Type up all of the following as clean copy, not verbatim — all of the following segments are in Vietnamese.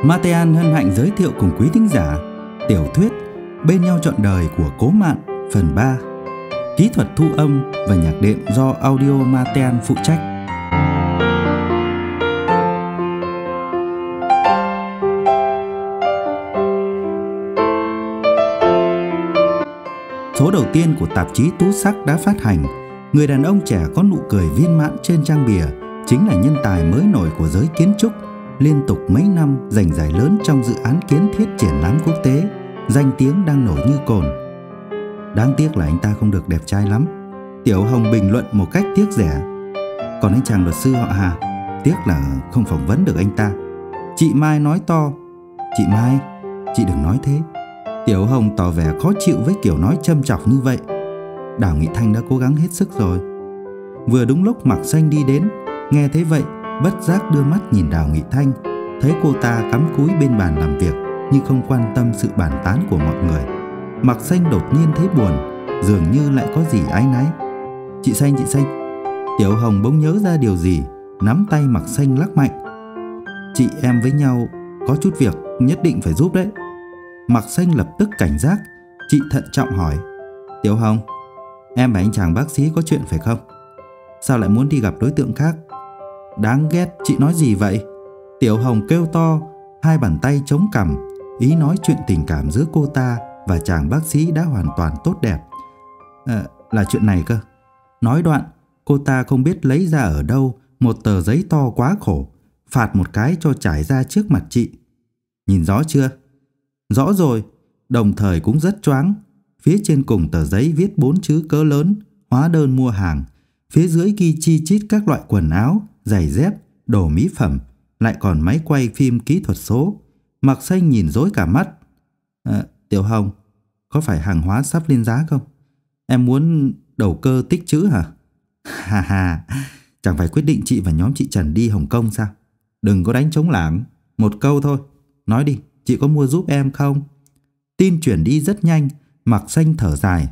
Matean hân hạnh giới thiệu cùng quý thính giả tiểu thuyết Bên nhau trọn đời của Cố Mạn phần 3. Kỹ thuật thu âm và nhạc đệm do Audio Matean phụ trách. Số đầu tiên của tạp chí Tú Sắc đã phát hành. Người đàn ông trẻ có nụ cười viên mãn trên trang bìa chính là nhân tài mới nổi của giới kiến trúc, liên tục mấy năm giành giải lớn trong dự án kiến thiết triển lãm quốc tế, danh tiếng đang nổi như cồn. Đáng tiếc là anh ta không được đẹp trai lắm, Tiểu Hồng bình luận một cách tiếc rẻ. Còn anh chàng luật sư họ Hà, tiếc là không phỏng vấn được anh ta. Chị Mai nói to: "Chị Mai, chị đừng nói thế." Tiểu Hồng tỏ vẻ khó chịu với kiểu nói châm chọc như vậy. Đào Nghị Thanh đã cố gắng hết sức rồi. Vừa đúng lúc Mạc Xanh đi đến, nghe thấy vậy, bất giác đưa mắt nhìn Đào Nghị Thanh, thấy cô ta cắm cúi bên bàn làm việc nhưng không quan tâm sự bàn tán của mọi người. Mạc Xanh đột nhiên thấy buồn, dường như lại có gì áy náy. Chị Xanh. Tiểu Hồng bỗng nhớ ra điều gì, nắm tay Mạc Xanh lắc mạnh. "Chị em với nhau có chút việc nhất định phải giúp đấy." Mạc Xanh lập tức cảnh giác. Chị thận trọng hỏi: "Tiểu Hồng, em và anh chàng bác sĩ có chuyện phải không? Sao lại muốn đi gặp đối tượng khác?" "Đáng ghét, chị nói gì vậy?" Tiểu Hồng kêu to, hai bàn tay chống cằm, ý nói chuyện tình cảm giữa cô ta và chàng bác sĩ đã hoàn toàn tốt đẹp. Là chuyện này cơ." Nói đoạn, cô ta không biết lấy ra ở đâu một tờ giấy to quá khổ, phạt một cái cho trải ra trước mặt chị. "Nhìn rõ chưa?" "Rõ rồi." Đồng thời cũng rất choáng. Phía trên cùng tờ giấy viết 4 chữ cỡ lớn: hóa đơn mua hàng. Phía dưới ghi chi chít các loại quần áo, giày dép, đồ mỹ phẩm, lại còn máy quay phim kỹ thuật số. Mạc Xanh nhìn rối cả mắt. Tiểu Hồng, có phải hàng hóa sắp lên giá không? Em muốn đầu cơ tích trữ hả?" Ha, chẳng phải quyết định chị và nhóm chị Trần đi Hồng Kông sao? Đừng có đánh trống lảng, một câu thôi. Nói đi, chị có mua giúp em không? Tin chuyển đi rất nhanh. Mạc Xanh thở dài.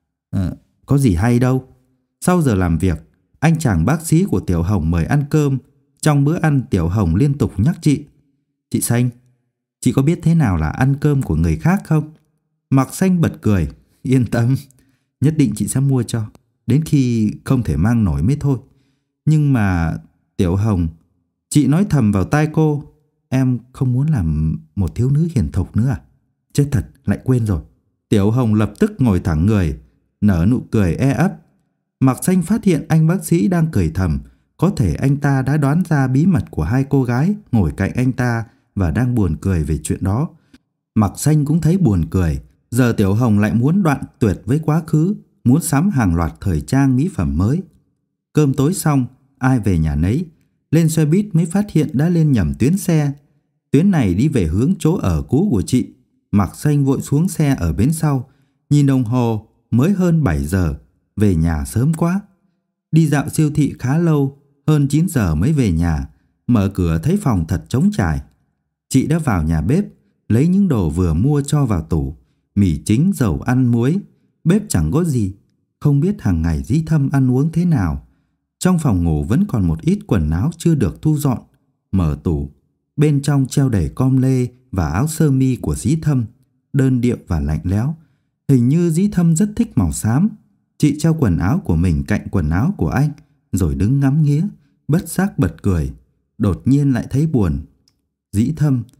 Có gì hay đâu. Sau giờ làm việc, anh chàng bác sĩ của Tiểu Hồng mời ăn cơm. Trong bữa ăn, Tiểu Hồng liên tục nhắc chị: "Chị Xanh, chị có biết thế nào là ăn cơm của người khác không?" Mạc Xanh bật cười. "Yên tâm, nhất định chị sẽ mua cho, đến khi không thể mang nổi mới thôi." "Nhưng mà Tiểu Hồng," chị nói thầm vào tai cô, "em không muốn làm một thiếu nữ hiền thục nữa à?" Chết thật, lại quên rồi. Tiểu Hồng lập tức ngồi thẳng người, nở nụ cười e ấp. Mạc Xanh phát hiện anh bác sĩ đang cười thầm. Có thể anh ta đã đoán ra bí mật của hai cô gái ngồi cạnh anh ta và đang buồn cười về chuyện đó. Mạc Xanh cũng thấy buồn cười. Giờ Tiểu Hồng lại muốn đoạn tuyệt với quá khứ, muốn sắm hàng loạt thời trang mỹ phẩm mới. Cơm tối xong, ai về nhà nấy. Lên xe buýt mới phát hiện đã lên nhầm tuyến xe. Tuyến này đi về hướng chỗ ở cũ của chị. Mạc Xanh vội xuống xe ở bến sau. Nhìn đồng hồ, mới hơn 7 giờ. Về nhà sớm quá. Đi dạo siêu thị khá lâu, hơn 9 giờ mới về nhà. Mở cửa thấy phòng thật trống trải. Chị đã vào nhà bếp, lấy những đồ vừa mua cho vào tủ. Mì chính, dầu ăn, muối. Bếp chẳng có gì. Không biết hàng ngày Dĩ Thâm ăn uống thế nào. Trong phòng ngủ vẫn còn một ít quần áo chưa được thu dọn. Mở tủ, bên trong treo đầy com lê và áo sơ mi của Dĩ Thâm, đơn điệu và lạnh lẽo. Hình như Dĩ Thâm rất thích màu xám. Chị treo quần áo của mình cạnh quần áo của anh, rồi đứng ngắm nghía, bất giác bật cười. Đột nhiên lại thấy buồn. Dĩ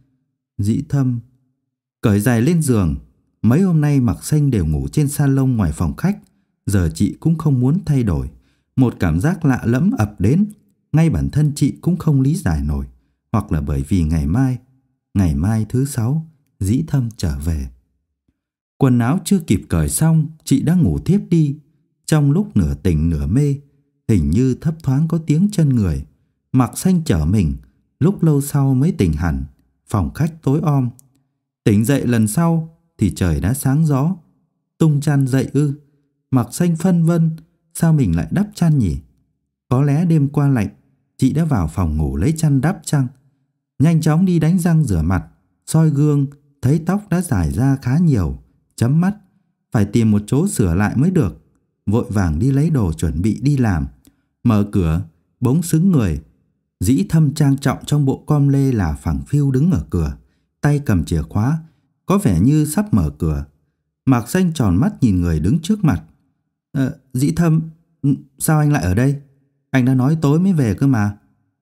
Thâm. Cởi giày lên giường. Mấy hôm nay Mạc Xanh đều ngủ trên salon ngoài phòng khách. Giờ chị cũng không muốn thay đổi. Một cảm giác lạ lẫm ập đến. Ngay bản thân chị cũng không lý giải nổi. Hoặc là bởi vì ngày mai thứ 6, Dĩ Thâm trở về. Quần áo chưa kịp cởi xong, chị đã ngủ thiếp đi. Trong lúc nửa tỉnh nửa mê, hình như thấp thoáng có tiếng chân người. Mạc Xanh trở mình, lúc lâu sau mới tỉnh hẳn. Phòng khách tối om. Tỉnh dậy lần sau thì trời đã sáng gió. Tung chăn dậy ư? Mạc Xanh phân vân, sao mình lại đắp chăn nhỉ? Có lẽ đêm qua lạnh, chị đã vào phòng ngủ lấy chăn đắp chăng? Nhanh chóng đi đánh răng rửa mặt, soi gương, thấy tóc đã dài ra khá nhiều. Chấm mắt, phải tìm một chỗ sửa lại mới được. Vội vàng đi lấy đồ chuẩn bị đi làm. Mở cửa, bỗng sững người. Dĩ Thâm trang trọng trong bộ com lê là phẳng phiu đứng ở cửa. tay cầm chìa khóa, có vẻ như sắp mở cửa. Mạc Xanh tròn mắt nhìn người đứng trước mặt. Dĩ Thâm, sao anh lại ở đây? Anh đã nói tối mới về cơ mà.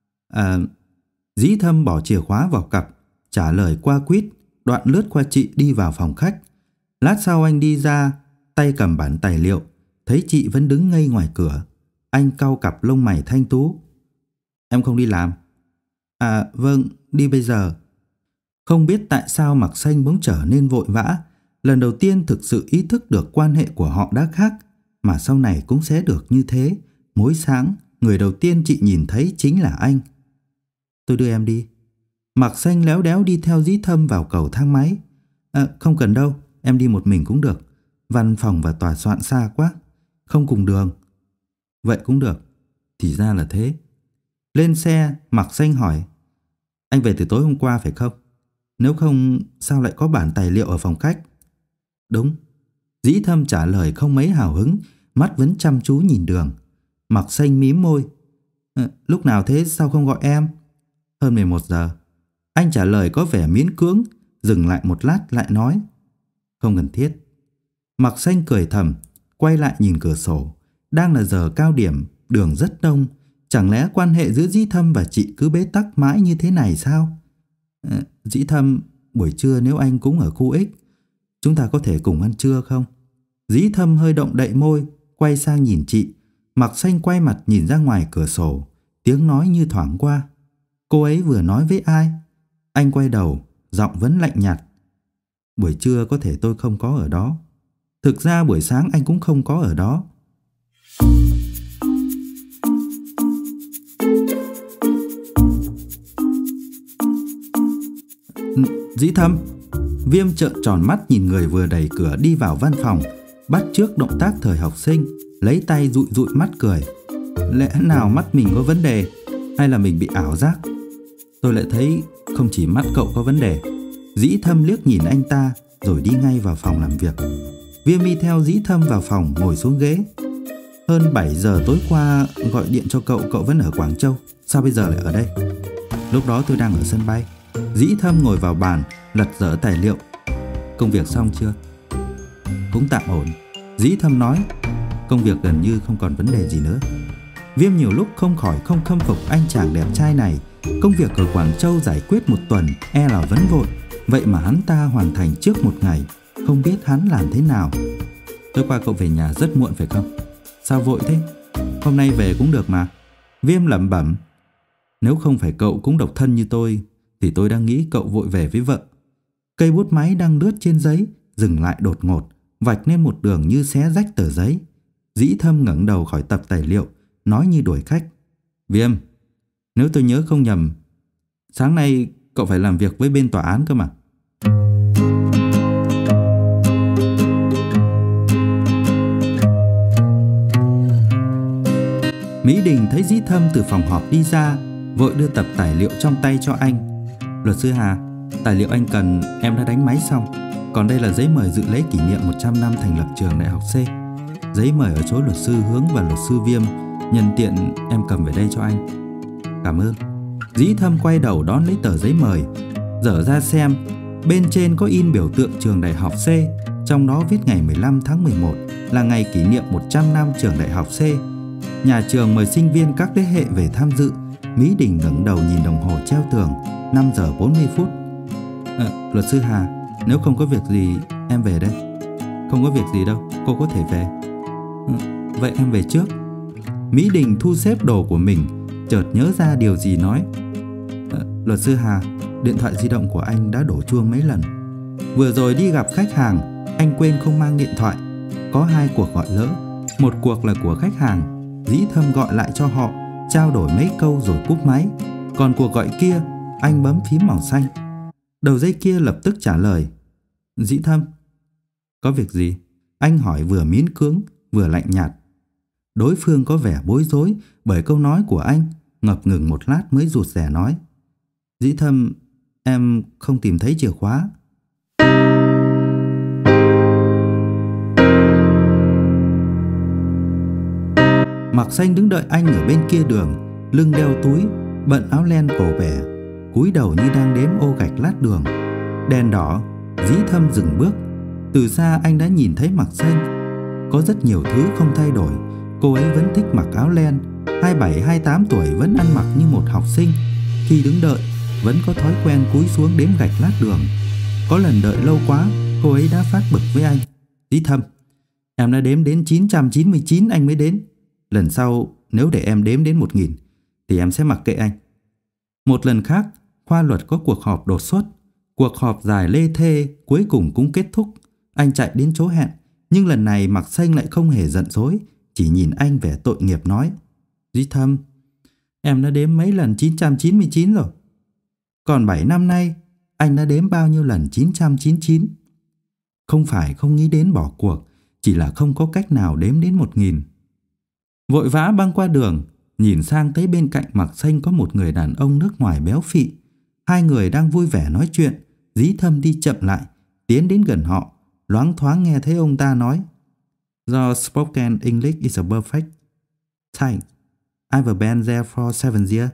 Dĩ Thâm bỏ chìa khóa vào cặp, trả lời qua quýt, đoạn lướt qua chị đi vào phòng khách. Lát sau anh đi ra, tay cầm bản tài liệu, thấy chị vẫn đứng ngây ngoài cửa. Anh cau cặp lông mày thanh tú. Em không đi làm? Vâng, đi bây giờ. Không biết tại sao Mạc Xanh bỗng trở nên vội vã. Lần đầu tiên thực sự ý thức được quan hệ của họ đã khác, mà sau này cũng sẽ được như thế. Mỗi sáng, người đầu tiên chị nhìn thấy chính là anh. Tôi đưa em đi. Mạc Xanh léo đéo đi theo Dĩ Thâm vào cầu thang máy. Không cần đâu, em đi một mình cũng được. Văn phòng và tòa soạn xa quá, không cùng đường. Vậy cũng được. Thì ra là thế. Lên xe, Mạc Xanh hỏi, anh về từ tối hôm qua phải không? Nếu không, sao lại có bản tài liệu ở phòng khách? Đúng. Dĩ Thâm trả lời không mấy hào hứng, mắt vẫn chăm chú nhìn đường. Mạc Xanh mím môi. Lúc nào thế, sao không gọi em? Hơn 11 giờ. Anh trả lời có vẻ miễn cưỡng, dừng lại một lát lại nói, không cần thiết. Mạc Xanh cười thầm, quay lại nhìn cửa sổ. Đang là giờ cao điểm, đường rất đông. Chẳng lẽ quan hệ giữa Dĩ Thâm và chị cứ bế tắc mãi như thế này sao? Dĩ Thâm, buổi trưa nếu anh cũng ở khu X, chúng ta có thể cùng ăn trưa không? Dĩ Thâm hơi động đậy môi, quay sang nhìn chị. Mạc Xanh quay mặt nhìn ra ngoài cửa sổ, tiếng nói như thoảng qua. Cô ấy vừa nói với ai? Anh quay đầu, giọng vẫn lạnh nhạt. Buổi trưa có thể tôi không có ở đó. Thực ra buổi sáng anh cũng không có ở đó. Dĩ Thâm. Viêm trợn tròn mắt nhìn người vừa đẩy cửa đi vào văn phòng, bắt chước động tác thời học sinh, lấy tay dụi dụi mắt cười. Lẽ nào mắt mình có vấn đề, hay là mình bị ảo giác? Tôi lại thấy không chỉ mắt cậu có vấn đề. Dĩ Thâm liếc nhìn anh ta rồi đi ngay vào phòng làm việc. Viêm đi theo Dĩ Thâm vào phòng, ngồi xuống ghế. Hơn 7 giờ tối qua gọi điện cho cậu, cậu vẫn ở Quảng Châu. Sao bây giờ lại ở đây? Lúc đó tôi đang ở sân bay. Dĩ Thâm ngồi vào bàn, lật dở tài liệu. Công việc xong chưa? Cũng tạm ổn. Dĩ Thâm nói. Công việc gần như không còn vấn đề gì nữa. Viêm nhiều lúc không khỏi không khâm phục anh chàng đẹp trai này. Công việc ở Quảng Châu giải quyết một tuần e là vẫn vội, vậy mà hắn ta hoàn thành trước một ngày. Không biết hắn làm thế nào. Tối qua cậu về nhà rất muộn phải không? Sao vội thế? Hôm nay về cũng được mà. Viêm lẩm bẩm. Nếu không phải cậu cũng độc thân như tôi thì tôi đang nghĩ cậu vội về với vợ. Cây bút máy đang lướt trên giấy dừng lại đột ngột, vạch nên một đường như xé rách tờ giấy. Dĩ Thâm ngẩng đầu khỏi tập tài liệu, nói như đuổi khách. Viêm, nếu tôi nhớ không nhầm, sáng nay cậu phải làm việc với bên tòa án cơ mà. Mỹ Đình thấy Dĩ Thâm từ phòng họp đi ra, vội đưa tập tài liệu trong tay cho anh. Luật sư Hà, tài liệu anh cần em đã đánh máy xong. Còn đây là giấy mời dự lễ kỷ niệm 100 năm thành lập trường Đại học C. Giấy mời ở chỗ luật sư Hướng và luật sư Viêm. Nhân tiện em cầm về đây cho anh. Cảm ơn. Dĩ Thâm quay đầu đón lấy tờ giấy mời, dở ra xem. Bên trên có in biểu tượng trường Đại học C, trong đó viết ngày 15 tháng 11 là ngày kỷ niệm 100 năm trường Đại học C. Nhà trường mời sinh viên các thế hệ về tham dự. Mỹ Đình ngẩng đầu nhìn đồng hồ treo tường, 5 giờ 40 phút. Luật sư Hà, nếu không có việc gì em về đây. Không có việc gì đâu, cô có thể về. Vậy em về trước. Mỹ Đình thu xếp đồ của mình, chợt nhớ ra điều gì nói. Luật sư Hà, điện thoại di động của anh đã đổ chuông mấy lần. Vừa rồi đi gặp khách hàng, anh quên không mang điện thoại. Có 2 cuộc gọi lỡ. Một cuộc là của khách hàng, Dĩ Thâm gọi lại cho họ, trao đổi mấy câu rồi cúp máy. Còn cuộc gọi kia, anh bấm phím màu xanh. Đầu dây kia lập tức trả lời. Dĩ Thâm. Có việc gì? Anh hỏi vừa miễn cưỡng, vừa lạnh nhạt. Đối phương có vẻ bối rối bởi câu nói của anh, ngập ngừng một lát mới rụt rè nói. Dĩ Thâm, em không tìm thấy chìa khóa. Mạc Xanh đứng đợi anh ở bên kia đường, lưng đeo túi, bận áo len cổ bẻ, cúi đầu như đang đếm ô gạch lát đường. Đèn đỏ, Dĩ Thâm dừng bước. Từ xa anh đã nhìn thấy Mạc Xanh. Có rất nhiều thứ không thay đổi. Cô ấy vẫn thích mặc áo len, 27, 28 tuổi vẫn ăn mặc như một học sinh. Khi đứng đợi, vẫn có thói quen cúi xuống đếm gạch lát đường. Có lần đợi lâu quá, cô ấy đã phát bực với anh. Dĩ Thâm, em đã đếm đến 999 anh mới đến. Lần sau nếu để em đếm đến 1000 thì em sẽ mặc kệ anh. Một lần khác, khoa luật có cuộc họp đột xuất. Cuộc họp dài lê thê cuối cùng cũng kết thúc. Anh chạy đến chỗ hẹn, nhưng lần này Mạc Xanh lại không hề giận dỗi, chỉ nhìn anh vẻ tội nghiệp nói: Dĩ Thâm, em đã đếm mấy lần 999 rồi. Còn 7 năm nay, anh đã đếm bao nhiêu lần 999? Không phải không nghĩ đến bỏ cuộc, chỉ là không có cách nào đếm đến 1000. Vội vã băng qua đường, nhìn sang thấy bên cạnh Mạc Xanh có một người đàn ông nước ngoài béo phị. Hai người đang vui vẻ nói chuyện. Dĩ Thâm đi chậm lại, tiến đến gần họ, loáng thoáng nghe thấy ông ta nói: Your spoken English is a perfect. Thanks. I've been there for 7 years.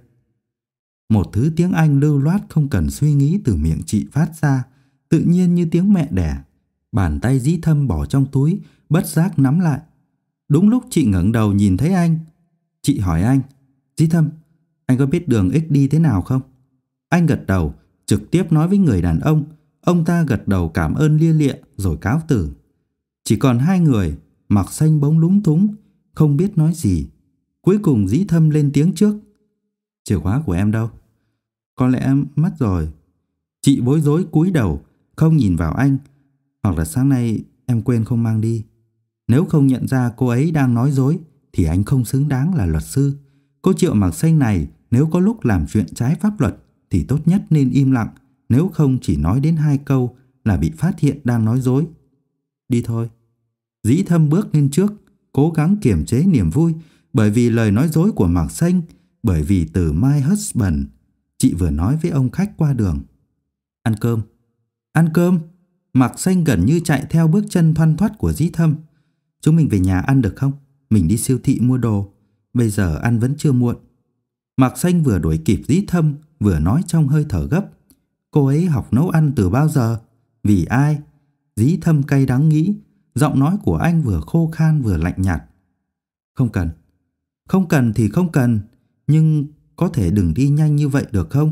Một thứ tiếng Anh lưu loát không cần suy nghĩ từ miệng chị phát ra, tự nhiên như tiếng mẹ đẻ. Bàn tay Dĩ Thâm bỏ trong túi, bất giác nắm lại. Đúng lúc chị ngẩng đầu nhìn thấy anh, chị hỏi anh: Dĩ Thâm, anh có biết đường X đi thế nào không? Anh gật đầu, trực tiếp nói với người đàn ông. Ông ta gật đầu cảm ơn lia lịa rồi cáo từ. Chỉ còn hai người. Mạc Xanh bỗng lúng túng, không biết nói gì. Cuối cùng Dĩ Thâm lên tiếng trước: Chìa khóa của em đâu? Có lẽ em mất rồi. Chị bối rối cúi đầu, không nhìn vào anh. Hoặc là sáng nay em quên không mang đi. Nếu không nhận ra cô ấy đang nói dối thì anh không xứng đáng là luật sư. Cô Triệu Mạc Xanh này nếu có lúc làm chuyện trái pháp luật thì tốt nhất nên im lặng, nếu không chỉ nói đến 2 câu là bị phát hiện đang nói dối. Đi thôi. Dĩ Thâm bước lên trước, cố gắng kiềm chế niềm vui bởi vì lời nói dối của Mạc Xanh, bởi vì từ my husband chị vừa nói với ông khách qua đường. Ăn cơm. Ăn cơm? Mạc Xanh gần như chạy theo bước chân thoăn thoắt của Dĩ Thâm. Chúng mình về nhà ăn được không? Mình đi siêu thị mua đồ. Bây giờ ăn vẫn chưa muộn. Mạc Xanh vừa đuổi kịp Dĩ Thâm, vừa nói trong hơi thở gấp. Cô ấy học nấu ăn từ bao giờ? Vì ai? Dĩ Thâm cay đắng nghĩ. Giọng nói của anh vừa khô khan vừa lạnh nhạt. Không cần. Không cần thì không cần, nhưng có thể đừng đi nhanh như vậy được không?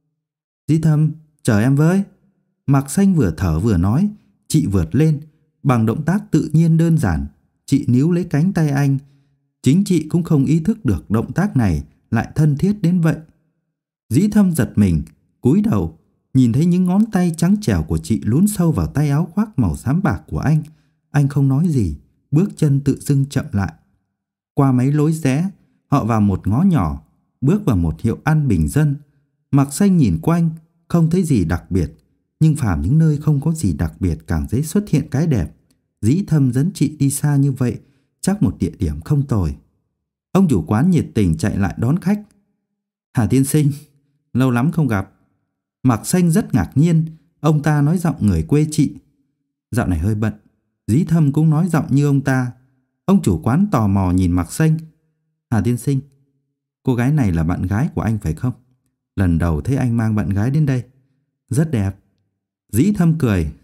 Dĩ Thâm, chờ em với. Mạc Xanh vừa thở vừa nói. Chị vượt lên. Bằng động tác tự nhiên đơn giản, chị níu lấy cánh tay anh. Chính chị cũng không ý thức được động tác này lại thân thiết đến vậy. Dĩ Thâm giật mình, cúi đầu, nhìn thấy những ngón tay trắng trẻo của chị lún sâu vào tay áo khoác màu xám bạc của anh. Anh không nói gì, bước chân tự dưng chậm lại. Qua mấy lối rẽ, họ vào một ngõ nhỏ, bước vào một hiệu ăn bình dân. Mạc Xanh nhìn quanh, không thấy gì đặc biệt. Nhưng phàm những nơi không có gì đặc biệt càng dễ xuất hiện cái đẹp. Dĩ Thâm dẫn chị đi xa như vậy, chắc một địa điểm không tồi. Ông chủ quán nhiệt tình chạy lại đón khách. Hà tiên sinh, lâu lắm không gặp. Mạc Xanh rất ngạc nhiên, ông ta nói giọng người quê chị. Dạo này hơi bận. Dĩ Thâm cũng nói giọng như ông ta. Ông chủ quán tò mò nhìn Mạc Xanh. Hà tiên sinh, cô gái này là bạn gái của anh phải không? Lần đầu thấy anh mang bạn gái đến đây. Rất đẹp. Dĩ Thâm cười.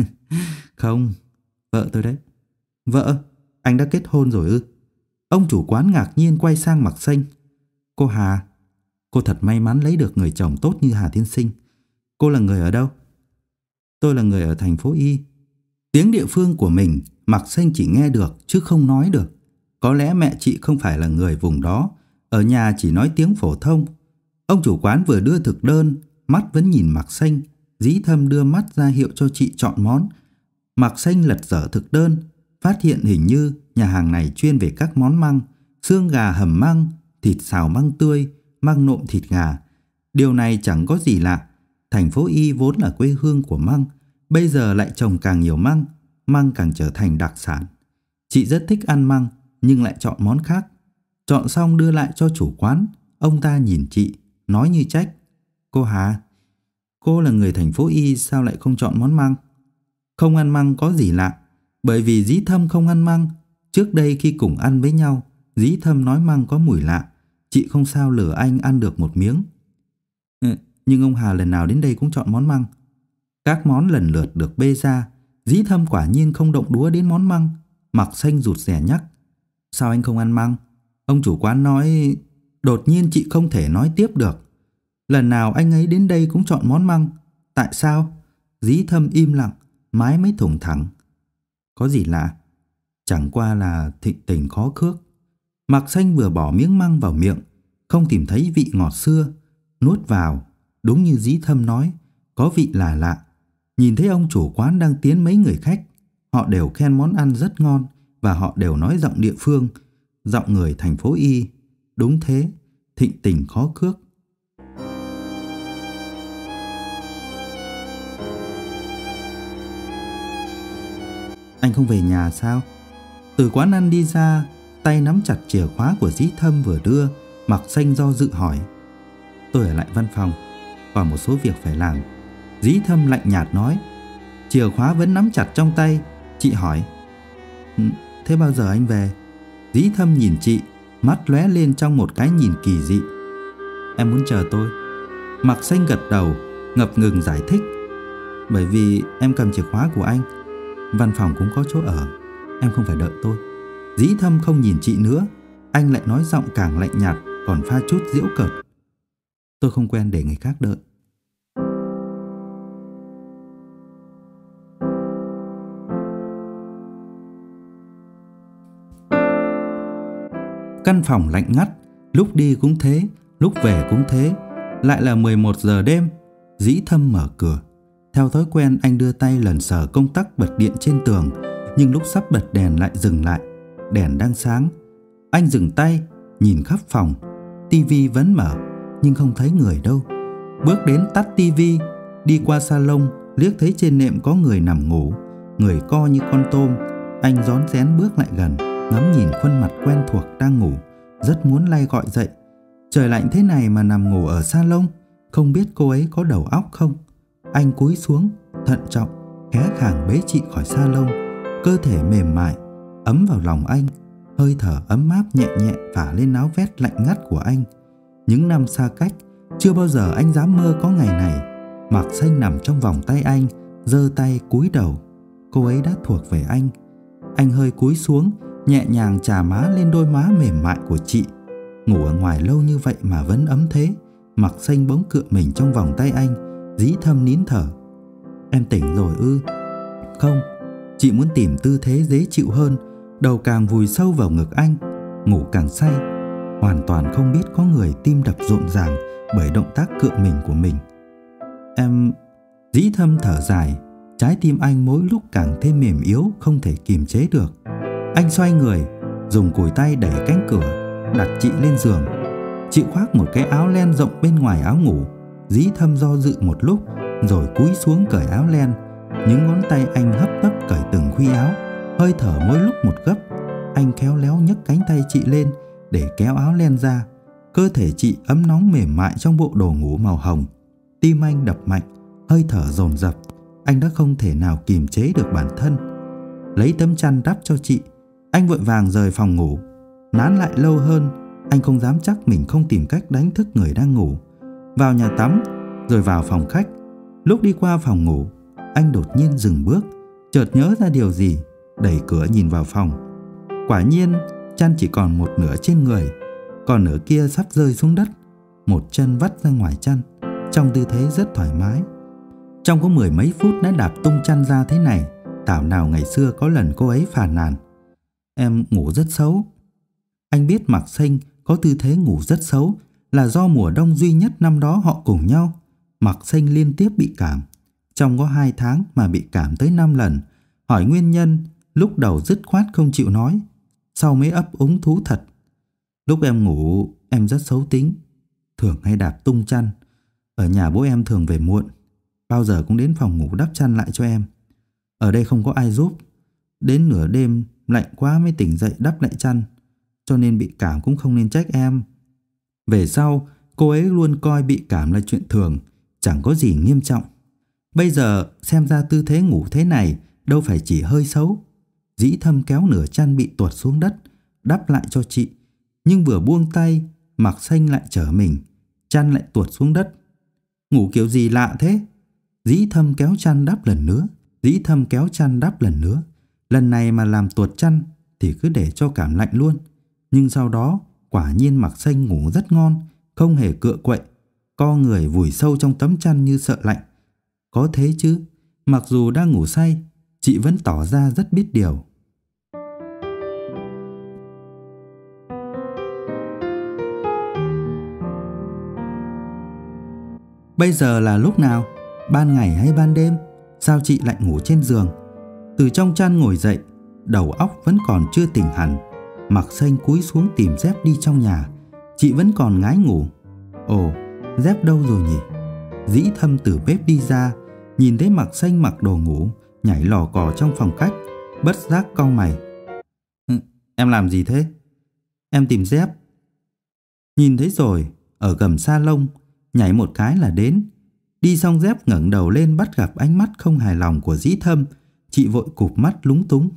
Không, vợ tôi đấy. Vợ? Anh đã kết hôn rồi ư? Ông chủ quán ngạc nhiên quay sang Mạc Xanh. Cô Hà, cô thật may mắn lấy được người chồng tốt như Hà tiên sinh. Cô là người ở đâu? Tôi là người ở thành phố Y. Tiếng địa phương của mình Mạc Xanh chỉ nghe được chứ không nói được. Có lẽ mẹ chị không phải là người vùng đó, ở nhà chỉ nói tiếng phổ thông. Ông chủ quán vừa đưa thực đơn, mắt vẫn nhìn Mạc Xanh. Dĩ Thâm đưa mắt ra hiệu cho chị chọn món. Mạc Xanh lật dở thực đơn, phát hiện hình như nhà hàng này chuyên về các món măng, xương gà hầm măng, thịt xào măng tươi, măng nộm thịt gà. Điều này chẳng có gì lạ. Thành phố Y vốn là quê hương của măng, bây giờ lại trồng càng nhiều măng, măng càng trở thành đặc sản. Chị rất thích ăn măng, nhưng lại chọn món khác. Chọn xong đưa lại cho chủ quán. Ông ta nhìn chị, nói như trách. Cô Hà, cô là người thành phố Y sao lại không chọn món măng? Không ăn măng có gì lạ, bởi vì Dĩ Thâm không ăn măng. Trước đây khi cùng ăn với nhau, Dĩ Thâm nói măng có mùi lạ. Chị không sao lừa anh ăn được một miếng. Nhưng ông Hà lần nào đến đây cũng chọn món măng. Các món lần lượt được bê ra. Dĩ Thâm quả nhiên không động đũa đến món măng. Mạc Xanh rụt rè nhắc: Sao anh không ăn măng? Ông chủ quán nói... Đột nhiên chị không thể nói tiếp được. Lần nào anh ấy đến đây cũng chọn món măng. Tại sao? Dĩ Thâm im lặng, mái mới thủng thẳng. Có gì lạ? Chẳng qua là thịnh tình khó khước. Mạc Xanh vừa bỏ miếng măng vào miệng, không tìm thấy vị ngọt xưa. Nuốt vào, đúng như Dĩ Thâm nói, có vị lạ lạ. Nhìn thấy ông chủ quán đang tiến mấy người khách, họ đều khen món ăn rất ngon và họ đều nói giọng địa phương, giọng người thành phố Y. Đúng thế, thịnh tình khó khước. Anh không về nhà sao? Từ quán ăn đi ra, tay nắm chặt chìa khóa của Dĩ Thâm vừa đưa. Mạc Xanh do dự hỏi: Tôi ở lại văn phòng, còn một số việc phải làm. Dĩ Thâm lạnh nhạt nói. Chìa khóa vẫn nắm chặt trong tay. Chị hỏi: Thế bao giờ anh về? Dĩ Thâm nhìn chị, mắt lóe lên trong một cái nhìn kỳ dị. Em muốn chờ tôi. Mạc Xanh gật đầu, ngập ngừng giải thích. Bởi vì em cầm chìa khóa của anh, văn phòng cũng có chỗ ở, em không phải đợi tôi. Dĩ Thâm không nhìn chị nữa. Anh lại nói giọng càng lạnh nhạt, còn pha chút giễu cợt. Tôi không quen để người khác đợi. Căn phòng lạnh ngắt, lúc đi cũng thế, lúc về cũng thế. Lại là 11 giờ đêm. Dĩ Thâm mở cửa. Theo thói quen anh đưa tay lần sờ công tắc bật điện trên tường, nhưng lúc sắp bật đèn lại dừng lại. Đèn đang sáng. Anh dừng tay, nhìn khắp phòng. Tivi vẫn mở, nhưng không thấy người đâu. Bước đến tắt tivi, đi qua salon, liếc thấy trên nệm có người nằm ngủ, người co như con tôm. Anh rón rén bước lại gần, ngắm nhìn khuôn mặt quen thuộc đang ngủ, rất muốn lay gọi dậy. Trời lạnh thế này mà nằm ngủ ở salon, không biết cô ấy có đầu óc không? Anh cúi xuống, thận trọng, khẽ khàng bế chị khỏi salon. Cơ thể mềm mại, ấm vào lòng anh. Hơi thở ấm áp nhẹ nhẹ phả lên áo vest lạnh ngắt của anh. Những năm xa cách, chưa bao giờ anh dám mơ có ngày này. Mạc Xanh nằm trong vòng tay anh, giơ tay cúi đầu. Cô ấy đã thuộc về anh. Anh hơi cúi xuống, nhẹ nhàng chà má lên đôi má mềm mại của chị. Ngủ ở ngoài lâu như vậy mà vẫn ấm thế. Mạc Xanh bỗng cựa mình trong vòng tay anh. Dĩ Thâm nín thở. Em tỉnh rồi ư? Không, chị muốn tìm tư thế dễ chịu hơn. Đầu càng vùi sâu vào ngực anh, ngủ càng say, hoàn toàn không biết có người tim đập rộn ràng bởi động tác cựa mình của mình. Em... Dĩ Thâm thở dài. Trái tim anh mỗi lúc càng thêm mềm yếu, không thể kiềm chế được. Anh xoay người, dùng cùi tay đẩy cánh cửa, đặt chị lên giường. Chị khoác một cái áo len rộng bên ngoài áo ngủ. Dĩ Thâm do dự một lúc, rồi cúi xuống cởi áo len. Những ngón tay anh hấp tấp cởi từng khuy áo, hơi thở mỗi lúc một gấp. Anh khéo léo nhấc cánh tay chị lên để kéo áo len ra. Cơ thể chị ấm nóng mềm mại trong bộ đồ ngủ màu hồng. Tim anh đập mạnh, hơi thở dồn dập. Anh đã không thể nào kiềm chế được bản thân. Lấy tấm chăn đắp cho chị, anh vội vàng rời phòng ngủ. Nán lại lâu hơn, anh không dám chắc mình không tìm cách đánh thức người đang ngủ. Vào nhà tắm, rồi vào phòng khách. Lúc đi qua phòng ngủ, anh đột nhiên dừng bước, chợt nhớ ra điều gì, đẩy cửa nhìn vào phòng. Quả nhiên, chăn chỉ còn một nửa trên người, còn nửa kia sắp rơi xuống đất. Một chân vắt ra ngoài chăn, trong tư thế rất thoải mái. Trong có 10 mấy phút đã đạp tung chăn ra thế này. Thảo nào ngày xưa có lần cô ấy phàn nàn: Em ngủ rất xấu. Anh biết Mạc Xanh có tư thế ngủ rất xấu là do mùa đông duy nhất năm đó họ cùng nhau. Mạc Xanh liên tiếp bị cảm. Trong có 2 tháng mà bị cảm tới 5 lần. Hỏi nguyên nhân, lúc đầu dứt khoát không chịu nói, sau mới ấp úng thú thật. Lúc em ngủ, em rất xấu tính, thường hay đạp tung chăn. Ở nhà bố em thường về muộn, bao giờ cũng đến phòng ngủ đắp chăn lại cho em. Ở đây không có ai giúp, đến nửa đêm lạnh quá mới tỉnh dậy đắp lại chăn, cho nên bị cảm cũng không nên trách em. Về sau, cô ấy luôn coi bị cảm là chuyện thường, chẳng có gì nghiêm trọng. Bây giờ xem ra tư thế ngủ thế này đâu phải chỉ hơi xấu. Dĩ Thâm kéo nửa chăn bị tuột xuống đất, đắp lại cho chị. Nhưng vừa buông tay, Mạc Xanh lại trở mình, chăn lại tuột xuống đất. Ngủ kiểu gì lạ thế? Dĩ Thâm kéo chăn đắp lần nữa. Dĩ Thâm kéo chăn đắp lần nữa. Lần này mà làm tuột chăn thì cứ để cho cảm lạnh luôn. Nhưng sau đó quả nhiên Mạc Xanh ngủ rất ngon, không hề cựa quậy, co người vùi sâu trong tấm chăn như sợ lạnh. Có thế chứ, mặc dù đang ngủ say, chị vẫn tỏ ra rất biết điều. Bây giờ là lúc nào? Ban ngày hay ban đêm? Sao chị lại ngủ trên giường? Từ trong chăn ngồi dậy, đầu óc vẫn còn chưa tỉnh hẳn. Mạc Xanh cúi xuống tìm dép đi trong nhà. Chị vẫn còn ngái ngủ. Ồ, dép đâu rồi nhỉ? Dĩ Thâm từ bếp đi ra, nhìn thấy Mạc Xanh mặc đồ ngủ, nhảy lò cò trong phòng khách, bất giác cau mày. Em làm gì thế? Em tìm dép. Nhìn thấy rồi, ở gầm sa lông, nhảy một cái là đến. Đi xong dép ngẩng đầu lên bắt gặp ánh mắt không hài lòng của Dĩ Thâm. Chị vội cụp mắt lúng túng.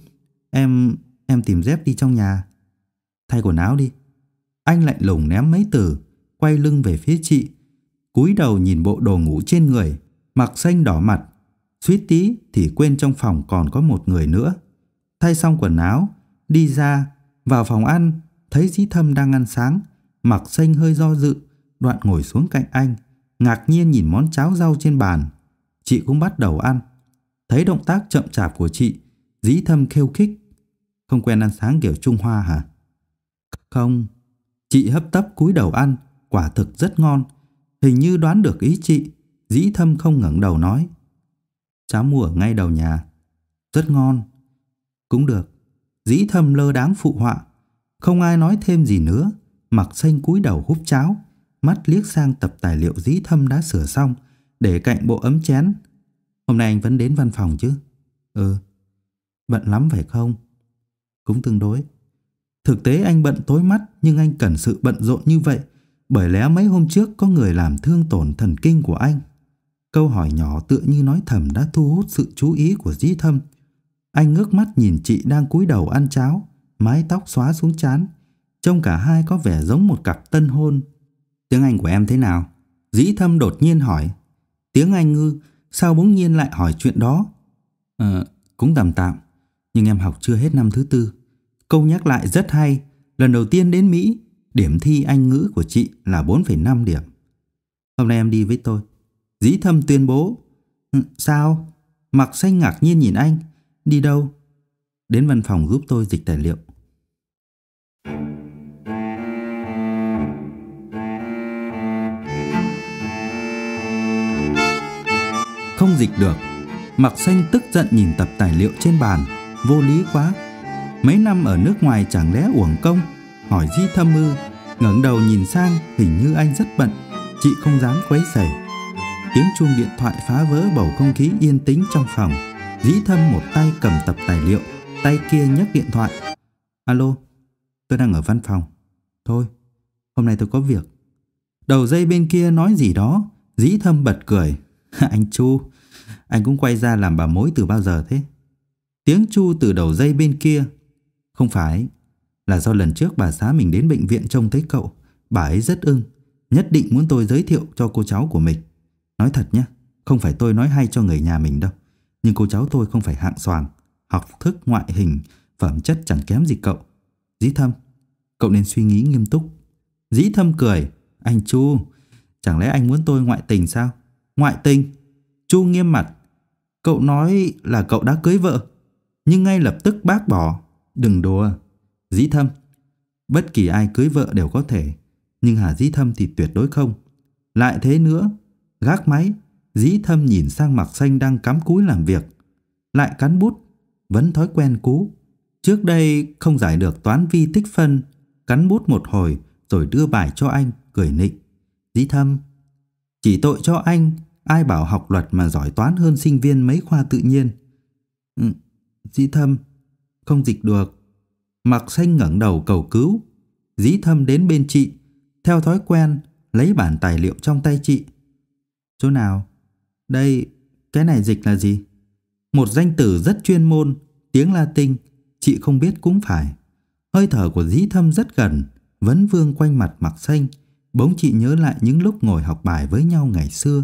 Em tìm dép đi trong nhà. Thay quần áo đi. Anh lạnh lùng ném mấy từ, quay lưng về phía chị, cúi đầu nhìn bộ đồ ngủ trên người. Mạc Xanh đỏ mặt, suýt tí thì quên trong phòng còn có một người nữa. Thay xong quần áo, đi ra, vào phòng ăn, thấy Dĩ Thâm đang ăn sáng. Mạc Xanh hơi do dự, đoạn ngồi xuống cạnh anh, ngạc nhiên nhìn món cháo rau trên bàn. Chị cũng bắt đầu ăn. Thấy động tác chậm chạp của chị, Dĩ Thâm khêu khích. Không quen ăn sáng kiểu Trung Hoa hả? Không. Chị hấp tấp cúi đầu ăn, quả thực rất ngon. Hình như đoán được ý chị, Dĩ Thâm không ngẩng đầu nói. Cháo mua ở ngay đầu nhà. Rất ngon. Cũng được. Dĩ Thâm lơ đãng phụ họa. Không ai nói thêm gì nữa. Mạc Xanh cúi đầu húp cháo, mắt liếc sang tập tài liệu Dĩ Thâm đã sửa xong, để cạnh bộ ấm chén. Hôm nay anh vẫn đến văn phòng chứ? Ừ. Bận lắm phải không? Cũng tương đối. Thực tế anh bận tối mắt, nhưng anh cần sự bận rộn như vậy, bởi lẽ mấy hôm trước có người làm thương tổn thần kinh của anh. Câu hỏi nhỏ tựa như nói thầm đã thu hút sự chú ý của Dĩ Thâm. Anh ngước mắt nhìn chị đang cúi đầu ăn cháo, mái tóc xóa xuống trán. Trông cả hai có vẻ giống một cặp tân hôn. Tiếng Anh của em thế nào? Dĩ Thâm đột nhiên hỏi. Tiếng Anh ư? Sao bỗng nhiên lại hỏi chuyện đó? Cũng tạm tạm, nhưng em học chưa hết năm thứ 4. Câu nhắc lại rất hay. Lần đầu tiên đến Mỹ, điểm thi Anh ngữ của chị là 4,5 điểm. Hôm nay em đi với tôi. Dĩ Thâm tuyên bố. Sao? Mạc Xanh ngạc nhiên nhìn anh. Đi đâu? Đến văn phòng giúp tôi dịch tài liệu. Không dịch được. Mạc Xanh tức giận nhìn tập tài liệu trên bàn. Vô lý quá. Mấy năm ở nước ngoài chẳng lẽ uổng công? Hỏi Dĩ Thâm ư? Ngẩng đầu nhìn sang, hình như anh rất bận. Chị không dám quấy rầy. Tiếng chuông điện thoại phá vỡ bầu không khí yên tĩnh trong phòng. Dĩ Thâm một tay cầm tập tài liệu, tay kia nhấc điện thoại. Alo, tôi đang ở văn phòng. Thôi, hôm nay tôi có việc. Đầu dây bên kia nói gì đó. Dĩ Thâm bật cười. Anh Chu, anh cũng quay ra làm bà mối từ bao giờ thế? Tiếng Chu từ đầu dây bên kia. Không phải, là do lần trước bà xã mình đến bệnh viện trông thấy cậu, bà ấy rất ưng, nhất định muốn tôi giới thiệu cho cô cháu của mình. Nói thật nhé, không phải tôi nói hay cho người nhà mình đâu, nhưng cô cháu tôi không phải hạng xoàn, học thức, ngoại hình, phẩm chất chẳng kém gì cậu. Dĩ Thâm, cậu nên suy nghĩ nghiêm túc. Dĩ Thâm cười. Anh Chu, chẳng lẽ anh muốn tôi ngoại tình sao? Ngoại tình? Chu nghiêm mặt. Cậu nói là cậu đã cưới vợ, nhưng ngay lập tức bác bỏ. Đừng đùa. Dĩ Thâm, bất kỳ ai cưới vợ đều có thể, nhưng Hà Dĩ Thâm thì tuyệt đối không. Lại thế nữa. Gác máy, Dĩ Thâm nhìn sang Mạc Xanh đang cắm cúi làm việc. Lại cắn bút. Vẫn thói quen cũ. Trước đây không giải được toán vi tích phân, cắn bút một hồi rồi đưa bài cho anh, cười nịnh. Dĩ Thâm, chỉ tội cho anh, ai bảo học luật mà giỏi toán hơn sinh viên mấy khoa tự nhiên. Dĩ Thâm, không dịch được. Mạc Xanh ngẩng đầu cầu cứu. Dĩ Thâm đến bên chị, theo thói quen lấy bản tài liệu trong tay chị. Chỗ nào? Đây, cái này dịch là gì? Một danh từ rất chuyên môn, tiếng Latin, chị không biết cũng phải. Hơi thở của Dĩ Thâm rất gần, vấn vương quanh mặt Mạc Xanh. Bỗng chị nhớ lại những lúc ngồi học bài với nhau ngày xưa.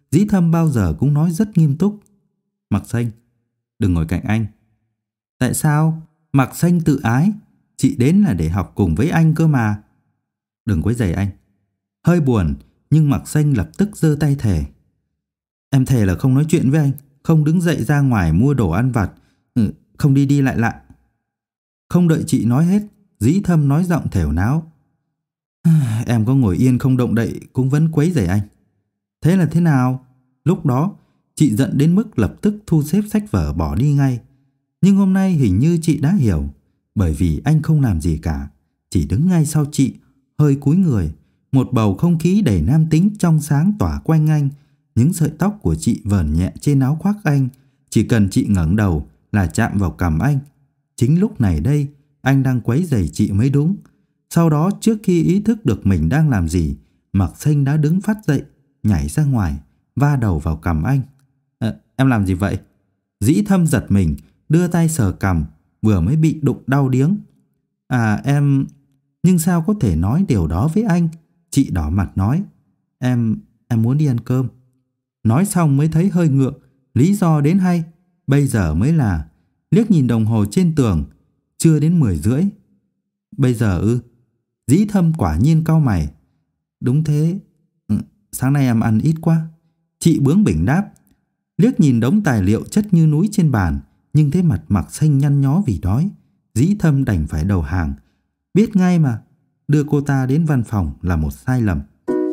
Dĩ Thâm bao giờ cũng nói rất nghiêm túc. Mạc Xanh, đừng ngồi cạnh anh. Tại sao? Mạc Xanh tự ái. Chị đến là để học cùng với anh cơ mà. Đừng quấy rầy anh. Hơi buồn, nhưng Mạc Xanh lập tức giơ tay thề. Em thề là không nói chuyện với anh, không đứng dậy ra ngoài mua đồ ăn vặt, không đi đi lại lại. Không đợi chị nói hết, Dĩ Thâm nói giọng thều náo. Em có ngồi yên không động đậy cũng vẫn quấy rầy anh. Thế là thế nào? Lúc đó chị giận đến mức lập tức thu xếp sách vở bỏ đi ngay. Nhưng hôm nay hình như chị đã hiểu. Bởi vì anh không làm gì cả, chỉ đứng ngay sau chị, hơi cúi người. Một bầu không khí đầy nam tính trong sáng tỏa quanh anh. Những sợi tóc của chị vờn nhẹ trên áo khoác anh. Chỉ cần chị ngẩng đầu là chạm vào cằm anh. Chính lúc này đây, anh đang quấy rầy chị mới đúng. Sau đó trước khi ý thức được mình đang làm gì, Mạc Xanh đã đứng phát dậy, nhảy ra ngoài, va đầu vào cằm anh. Em làm gì vậy? Dĩ Thâm giật mình, đưa tay sờ cằm, vừa mới bị đụng đau điếng. Em... Nhưng sao có thể nói điều đó với anh? Chị đỏ mặt nói. Em muốn đi ăn cơm. Nói xong mới thấy hơi ngượng. Lý do đến hay. Bây giờ mới là... Liếc nhìn đồng hồ trên tường, chưa đến 10:30. Bây giờ ư? Dĩ Thâm quả nhiên cau mày. Đúng thế. Sáng nay em ăn ít quá. Chị bướng bỉnh đáp. Liếc nhìn đống tài liệu chất như núi trên bàn, nhưng thấy mặt Mạc Xanh nhăn nhó vì đói. Dĩ Thâm đành phải đầu hàng. Biết ngay mà, đưa cô ta đến văn phòng là một sai lầm.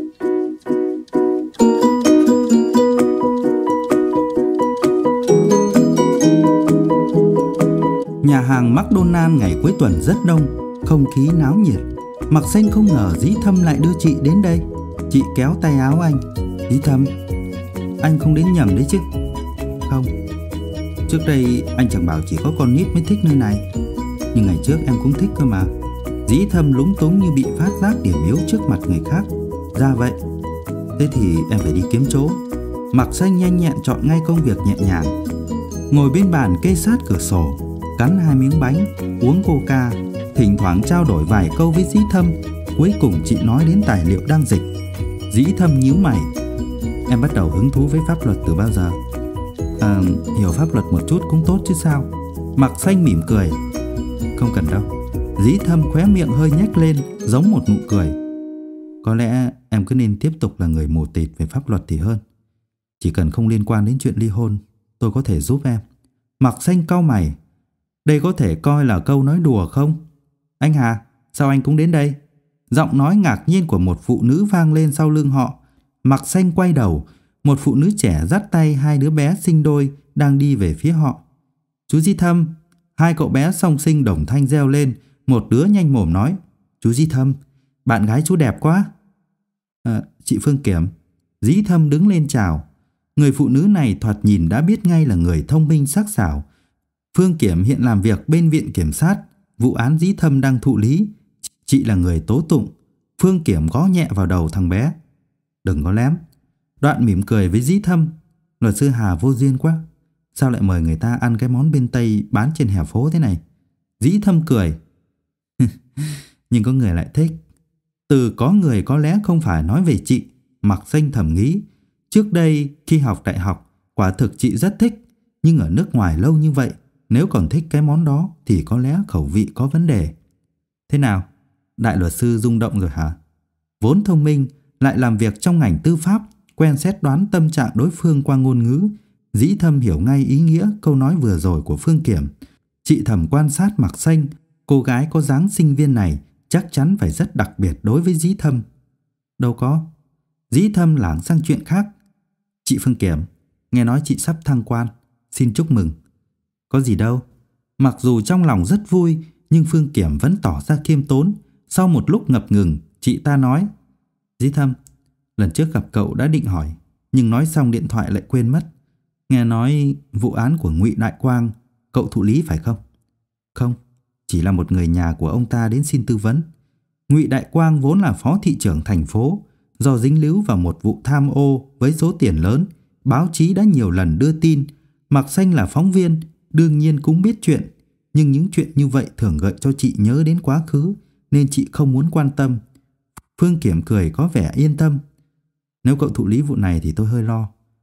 Nhà hàng McDonald ngày cuối tuần rất đông, không khí náo nhiệt. Mạc Xanh không ngờ Dĩ Thâm lại đưa chị đến đây. Chị kéo tay áo anh. Dĩ Thâm, anh không đến nhầm đấy chứ? Không. Trước đây anh chẳng bảo chỉ có con nít mới thích nơi này. Nhưng ngày trước em cũng thích cơ mà. Dĩ Thâm lúng túng như bị phát giác điểm yếu trước mặt người khác. Ra vậy. Thế thì em phải đi kiếm chỗ. Mạc Xanh nhanh nhẹn chọn ngay công việc nhẹ nhàng. Ngồi bên bàn kê sát cửa sổ, cắn 2 miếng bánh, uống coca, thỉnh thoảng trao đổi vài câu với Dĩ Thâm. Cuối cùng chị nói đến tài liệu đang dịch. Dĩ Thâm nhíu mày. Em bắt đầu hứng thú với pháp luật từ bao giờ? Hiểu pháp luật một chút cũng tốt chứ sao? Mạc Xanh mỉm cười. Không cần đâu. Dĩ Thâm khóe miệng hơi nhếch lên, giống một nụ cười. Có lẽ em cứ nên tiếp tục là người mù tịt về pháp luật thì hơn. Chỉ cần không liên quan đến chuyện ly hôn, tôi có thể giúp em. Mạc Xanh cau mày. Đây có thể coi là câu nói đùa không? Anh Hà, sao anh cũng đến đây? Giọng nói ngạc nhiên của một phụ nữ vang lên sau lưng họ. Mạc Xanh quay đầu. Một phụ nữ trẻ dắt tay 2 đứa bé sinh đôi đang đi về phía họ. Chú Dĩ Thâm. 2 cậu bé song sinh đồng thanh reo lên. Một đứa nhanh mồm nói. Chú Dĩ Thâm, bạn gái chú đẹp quá. Chị Phương Kiểm. Dĩ Thâm đứng lên chào. Người phụ nữ này thoạt nhìn đã biết ngay là người thông minh sắc sảo. Phương Kiểm hiện làm việc bên viện kiểm sát. Vụ án Dĩ Thâm đang thụ lý. Chị là người tố tụng. Phương Kiểm gõ nhẹ vào đầu thằng bé. Đừng có lém. Đoạn mỉm cười với Dĩ Thâm. Luật sư Hà vô duyên quá. Sao lại mời người ta ăn cái món bên Tây bán trên hè phố thế này? Dĩ Thâm cười. Nhưng có người lại thích. Từ có người có lẽ không phải nói về chị. Mạc Xanh thầm nghĩ. Trước đây khi học đại học, quả thực chị rất thích. Nhưng ở nước ngoài lâu như vậy, nếu còn thích cái món đó thì có lẽ khẩu vị có vấn đề. Thế nào? Đại luật sư rung động rồi hả? Vốn thông minh, lại làm việc trong ngành tư pháp, quen xét đoán tâm trạng đối phương qua ngôn ngữ. Dĩ Thâm hiểu ngay ý nghĩa câu nói vừa rồi của Phương Kiểm. Chị thầm quan sát Mạc Xanh. Cô gái có dáng sinh viên này chắc chắn phải rất đặc biệt đối với Dĩ Thâm. Đâu có. Dĩ Thâm lảng sang chuyện khác. Chị Phương Kiểm, nghe nói chị sắp thăng quan. Xin chúc mừng. Có gì đâu. Mặc dù trong lòng rất vui, nhưng Phương Kiểm vẫn tỏ ra khiêm tốn. Sau một lúc ngập ngừng, chị ta nói. Dĩ Thâm, lần trước gặp cậu đã định hỏi, nhưng nói xong điện thoại lại quên mất. Nghe nói vụ án của Ngụy Đại Quang cậu thụ lý phải không? Không, chỉ là một người nhà của ông ta đến xin tư vấn. Ngụy Đại Quang vốn là phó thị trưởng thành phố. Do dính líu vào một vụ tham ô với số tiền lớn, báo chí đã nhiều lần đưa tin. Mạc Xanh là phóng viên, đương nhiên cũng biết chuyện. Nhưng những chuyện như vậy thường gợi cho chị nhớ đến quá khứ, nên chị không muốn quan tâm. Phương Kiểm cười có vẻ yên tâm. Nếu cậu thụ lý vụ này thì tôi hơi lo.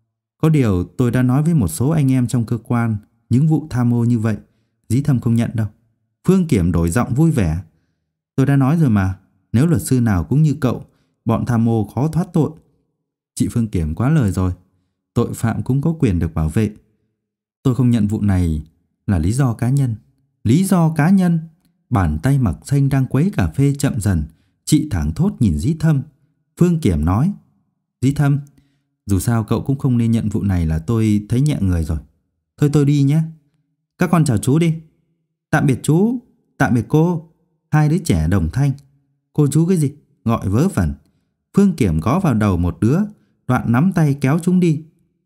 Có điều tôi đã nói với một số anh em trong cơ quan, những vụ tham ô như vậy Dĩ Thâm không nhận đâu. Phương Kiểm đổi giọng vui vẻ. Tôi đã nói rồi mà, nếu luật sư nào cũng như cậu, bọn tham ô khó thoát tội. Chị Phương Kiểm quá lời rồi. Tội phạm cũng có quyền được bảo vệ. Tôi không nhận vụ này là lý do cá nhân. Lý do cá nhân? Bàn tay Mặc Xanh đang quấy cà phê chậm dần. Chị thảng thốt nhìn Dĩ Thâm. Phương Kiểm nói: Dĩ Thâm, dù sao cậu cũng không nên nhận vụ này là tôi thấy nhẹ người rồi. Thôi tôi đi nhé. Các con chào chú đi. Tạm biệt chú, tạm biệt cô. Hai đứa trẻ đồng thanh. Cô chú cái gì? Gọi vớ vẩn. Phương Kiểm gõ vào đầu một đứa, đoạn nắm tay kéo chúng đi.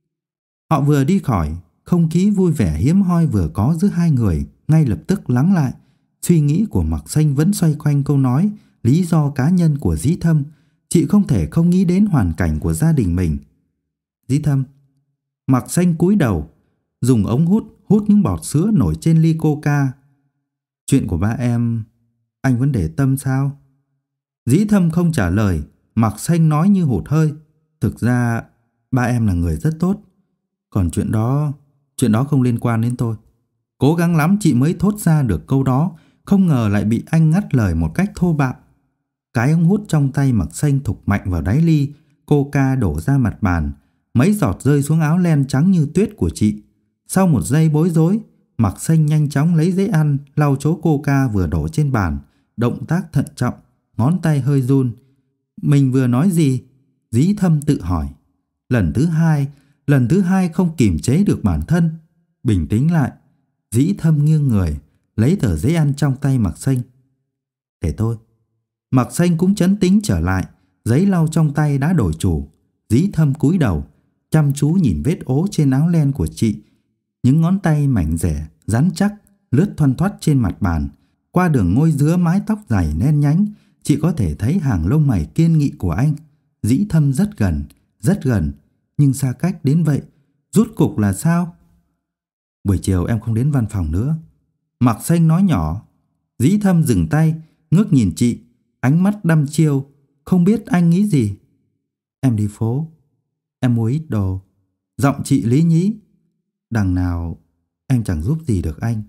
Họ vừa đi khỏi, không khí vui vẻ hiếm hoi vừa có giữa hai người ngay lập tức lắng lại. Suy nghĩ của Mặc Xanh vẫn xoay quanh câu nói lý do cá nhân của Dĩ Thâm. Chị không thể không nghĩ đến hoàn cảnh của gia đình mình. Dĩ Thâm. Mặc Xanh cúi đầu, dùng ống hút những bọt sữa nổi trên ly coca. Chuyện của ba em, anh vẫn để tâm sao? Dĩ Thâm không trả lời. Mặc Xanh nói như hụt hơi. Thực ra ba em là người rất tốt. Còn chuyện đó không liên quan đến tôi. Cố gắng lắm chị mới thốt ra được câu đó, không ngờ lại bị anh ngắt lời một cách thô bạo. Cái ống hút trong tay Mặc Xanh thục mạnh vào đáy ly, coca đổ ra mặt bàn, mấy giọt rơi xuống áo len trắng như tuyết của chị. Sau một giây bối rối, Mặc Xanh nhanh chóng lấy giấy ăn lau chỗ coca vừa đổ trên bàn, động tác thận trọng, ngón tay hơi run. Mình vừa nói gì? Dĩ Thâm tự hỏi. Lần thứ hai không kiềm chế được bản thân. Bình tĩnh lại, Dĩ Thâm nghiêng người, lấy tờ giấy ăn trong tay Mặc Xanh. Để tôi. Mặc Xanh cũng trấn tĩnh trở lại, giấy lau trong tay đã đổi chủ. Dĩ Thâm cúi đầu, chăm chú nhìn vết ố trên áo len của chị. Những ngón tay mảnh dẻ, rắn chắc, lướt thoăn thoắt trên mặt bàn. Qua đường môi dứa mái tóc dài đen nhánh, chị có thể thấy hàng lông mày kiên nghị của anh. Dĩ Thâm rất gần, nhưng xa cách đến vậy. Rốt cục là sao? Buổi chiều em không đến văn phòng nữa. Mặc Xanh nói nhỏ. Dĩ Thâm dừng tay, ngước nhìn chị, ánh mắt đăm chiêu, không biết anh nghĩ gì. Em đi phố, em mua ít đồ. Giọng chị lý nhí. Đằng nào em chẳng giúp gì được anh.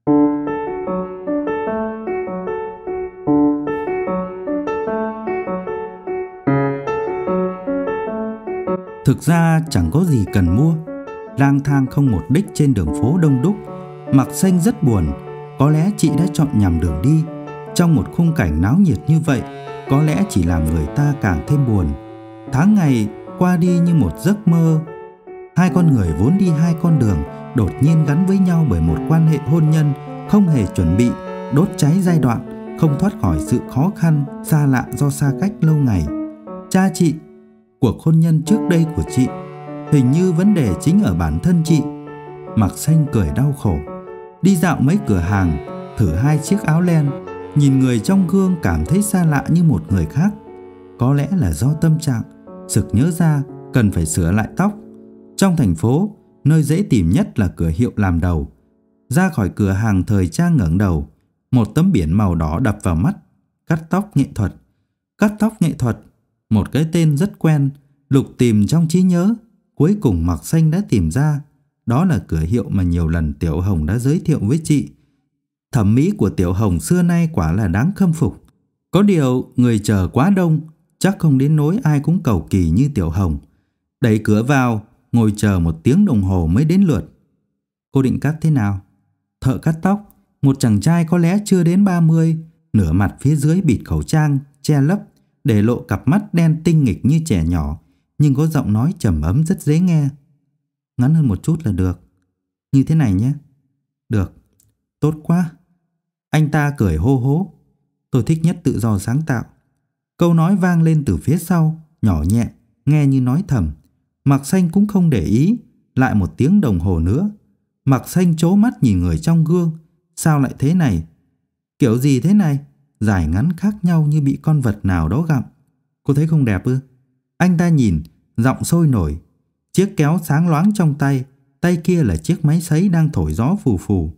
Thực ra chẳng có gì cần mua. Lang thang không mục đích trên đường phố đông đúc, Mặc Xanh rất buồn. Có lẽ chị đã chọn nhầm đường đi. Trong một khung cảnh náo nhiệt như vậy, có lẽ chỉ làm người ta càng thêm buồn. Tháng ngày qua đi như một giấc mơ. Hai con người vốn đi hai con đường, đột nhiên gắn với nhau bởi một quan hệ hôn nhân không hề chuẩn bị, đốt cháy giai đoạn, không thoát khỏi sự khó khăn, xa lạ do xa cách lâu ngày. Cha chị, cuộc hôn nhân trước đây của chị, hình như vấn đề chính ở bản thân chị. Mặc Xanh cười đau khổ, đi dạo mấy cửa hàng, thử hai chiếc áo len, nhìn người trong gương cảm thấy xa lạ như một người khác. Có lẽ là do tâm trạng, sực nhớ ra cần phải sửa lại tóc. Trong thành phố, nơi dễ tìm nhất là cửa hiệu làm đầu. Ra khỏi cửa hàng thời trang ngẩng đầu, một tấm biển màu đỏ đập vào mắt. Cắt tóc nghệ thuật. Cắt tóc nghệ thuật, một cái tên rất quen. Lục tìm trong trí nhớ, cuối cùng Mặc Xanh đã tìm ra. Đó là cửa hiệu mà nhiều lần Tiểu Hồng đã giới thiệu với chị. Thẩm mỹ của Tiểu Hồng xưa nay quả là đáng khâm phục. Có điều người chờ quá đông, chắc không đến nỗi ai cũng cầu kỳ như Tiểu Hồng. Đẩy cửa vào, ngồi chờ 1 tiếng đồng hồ mới đến lượt. Cô định cắt thế nào? Thợ cắt tóc, một chàng trai có lẽ chưa đến 30, nửa mặt phía dưới bịt khẩu trang, che lấp, để lộ cặp mắt đen tinh nghịch như trẻ nhỏ, nhưng có giọng nói trầm ấm rất dễ nghe. Ngắn hơn một chút là được. Như thế này nhé. Được, tốt quá. Anh ta cười hô hố. Tôi thích nhất tự do sáng tạo. Câu nói vang lên từ phía sau, nhỏ nhẹ, nghe như nói thầm. Mặc Xanh cũng không để ý. Lại 1 tiếng đồng hồ nữa. Mặc Xanh trố mắt nhìn người trong gương. Sao lại thế này? Kiểu gì thế này? Dài ngắn khác nhau như bị con vật nào đó gặm. Cô thấy không đẹp ư? Anh ta nhìn, giọng sôi nổi. Chiếc kéo sáng loáng trong tay, tay kia là chiếc máy sấy đang thổi gió phù phù.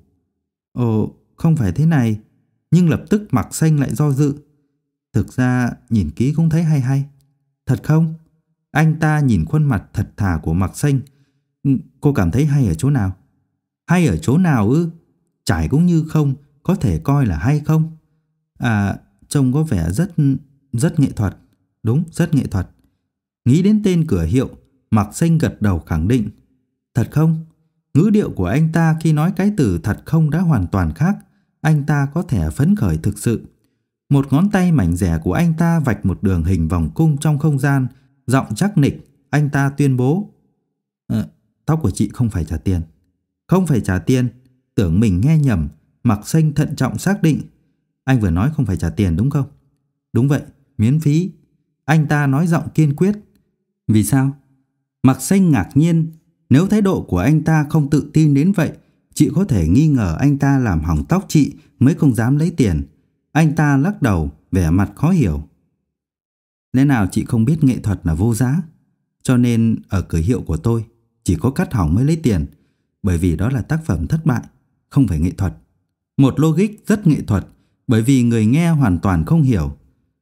Ồ, không phải thế này. Nhưng lập tức Mặc Xanh lại do dự. Thực ra nhìn kỹ cũng thấy hay hay. Thật không? Anh ta nhìn khuôn mặt thật thà của Mặc Xanh. Cô cảm thấy hay ở chỗ nào? Hay ở chỗ nào ư? Trải cũng như không, có thể coi là hay không? À, trông có vẻ rất nghệ thuật. Đúng, rất nghệ thuật. Nghĩ đến tên cửa hiệu, Mạc Xanh gật đầu khẳng định. Thật không? Ngữ điệu của anh ta khi nói cái từ thật không đã hoàn toàn khác. Anh ta có thể phấn khởi thực sự. Một ngón tay mảnh dẻ của anh ta vạch một đường hình vòng cung trong không gian. Giọng chắc nịch, anh ta tuyên bố. Tóc của chị không phải trả tiền. Không phải trả tiền? Tưởng mình nghe nhầm. Mạc Xanh thận trọng xác định. Anh vừa nói không phải trả tiền đúng không? Đúng vậy, miễn phí. Anh ta nói giọng kiên quyết. Vì sao? Mạc Xanh ngạc nhiên. Nếu thái độ của anh ta không tự tin đến vậy, chị có thể nghi ngờ anh ta làm hỏng tóc chị mới không dám lấy tiền. Anh ta lắc đầu, vẻ mặt khó hiểu. Lẽ nào chị không biết nghệ thuật là vô giá? Cho nên ở cửa hiệu của tôi chỉ có cắt hỏng mới lấy tiền, bởi vì đó là tác phẩm thất bại, không phải nghệ thuật. Một logic rất nghệ thuật, bởi vì người nghe hoàn toàn không hiểu.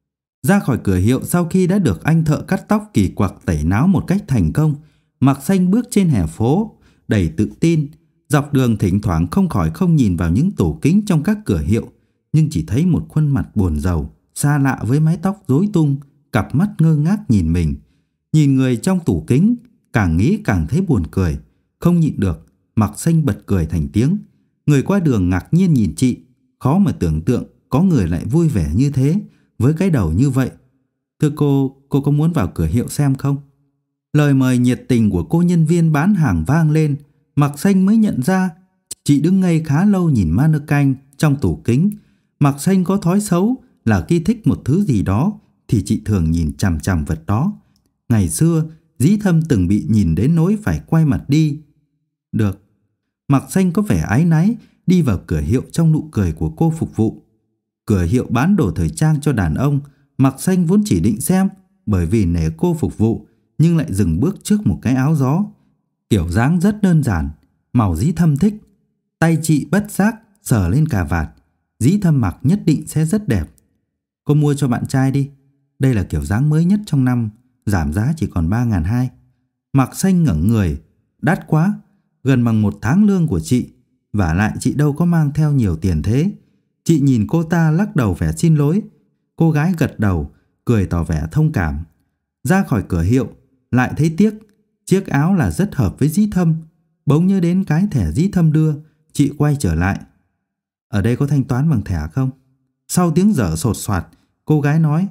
Ra khỏi cửa hiệu sau khi đã được anh thợ cắt tóc kỳ quặc tẩy náo một cách thành công, Mạc Xanh bước trên hè phố, đầy tự tin. Dọc đường thỉnh thoảng không khỏi không nhìn vào những tủ kính trong các cửa hiệu, nhưng chỉ thấy một khuôn mặt buồn rầu, xa lạ với mái tóc rối tung, cặp mắt ngơ ngác nhìn mình. Nhìn người trong tủ kính, càng nghĩ càng thấy buồn cười. Không nhịn được, Mạc Xanh bật cười thành tiếng. Người qua đường ngạc nhiên nhìn chị, khó mà tưởng tượng có người lại vui vẻ như thế, với cái đầu như vậy. Thưa cô có muốn vào cửa hiệu xem không? Lời mời nhiệt tình của cô nhân viên bán hàng vang lên. Mạc Xanh mới nhận ra chị đứng ngây khá lâu nhìn mannequin trong tủ kính. Mạc Xanh có thói xấu là khi thích một thứ gì đó thì chị thường nhìn chằm chằm vật đó. Ngày xưa Dĩ Thâm từng bị nhìn đến nỗi phải quay mặt đi. Được. Mạc Xanh có vẻ áy náy đi vào cửa hiệu trong nụ cười của cô phục vụ. Cửa hiệu bán đồ thời trang cho đàn ông. Mạc Xanh vốn chỉ định xem, bởi vì nể cô phục vụ, nhưng lại dừng bước trước một cái áo gió. Kiểu dáng rất đơn giản, màu Dĩ Thâm thích. Tay chị bất giác sờ lên cà vạt. Dĩ Thâm mặc nhất định sẽ rất đẹp. Cô mua cho bạn trai đi. Đây là kiểu dáng mới nhất trong năm, giảm giá chỉ còn 3.200. Mạc Xanh ngẩng người. Đắt quá, gần bằng 1 tháng lương của chị. Vả lại chị đâu có mang theo nhiều tiền thế. Chị nhìn cô ta lắc đầu vẻ xin lỗi. Cô gái gật đầu, cười tỏ vẻ thông cảm. Ra khỏi cửa hiệu, lại thấy tiếc. Chiếc áo là rất hợp với Dĩ Thâm. Bỗng nhớ đến cái thẻ Dĩ Thâm đưa, chị quay trở lại. Ở đây có thanh toán bằng thẻ không? Sau tiếng dở sột soạt, cô gái nói.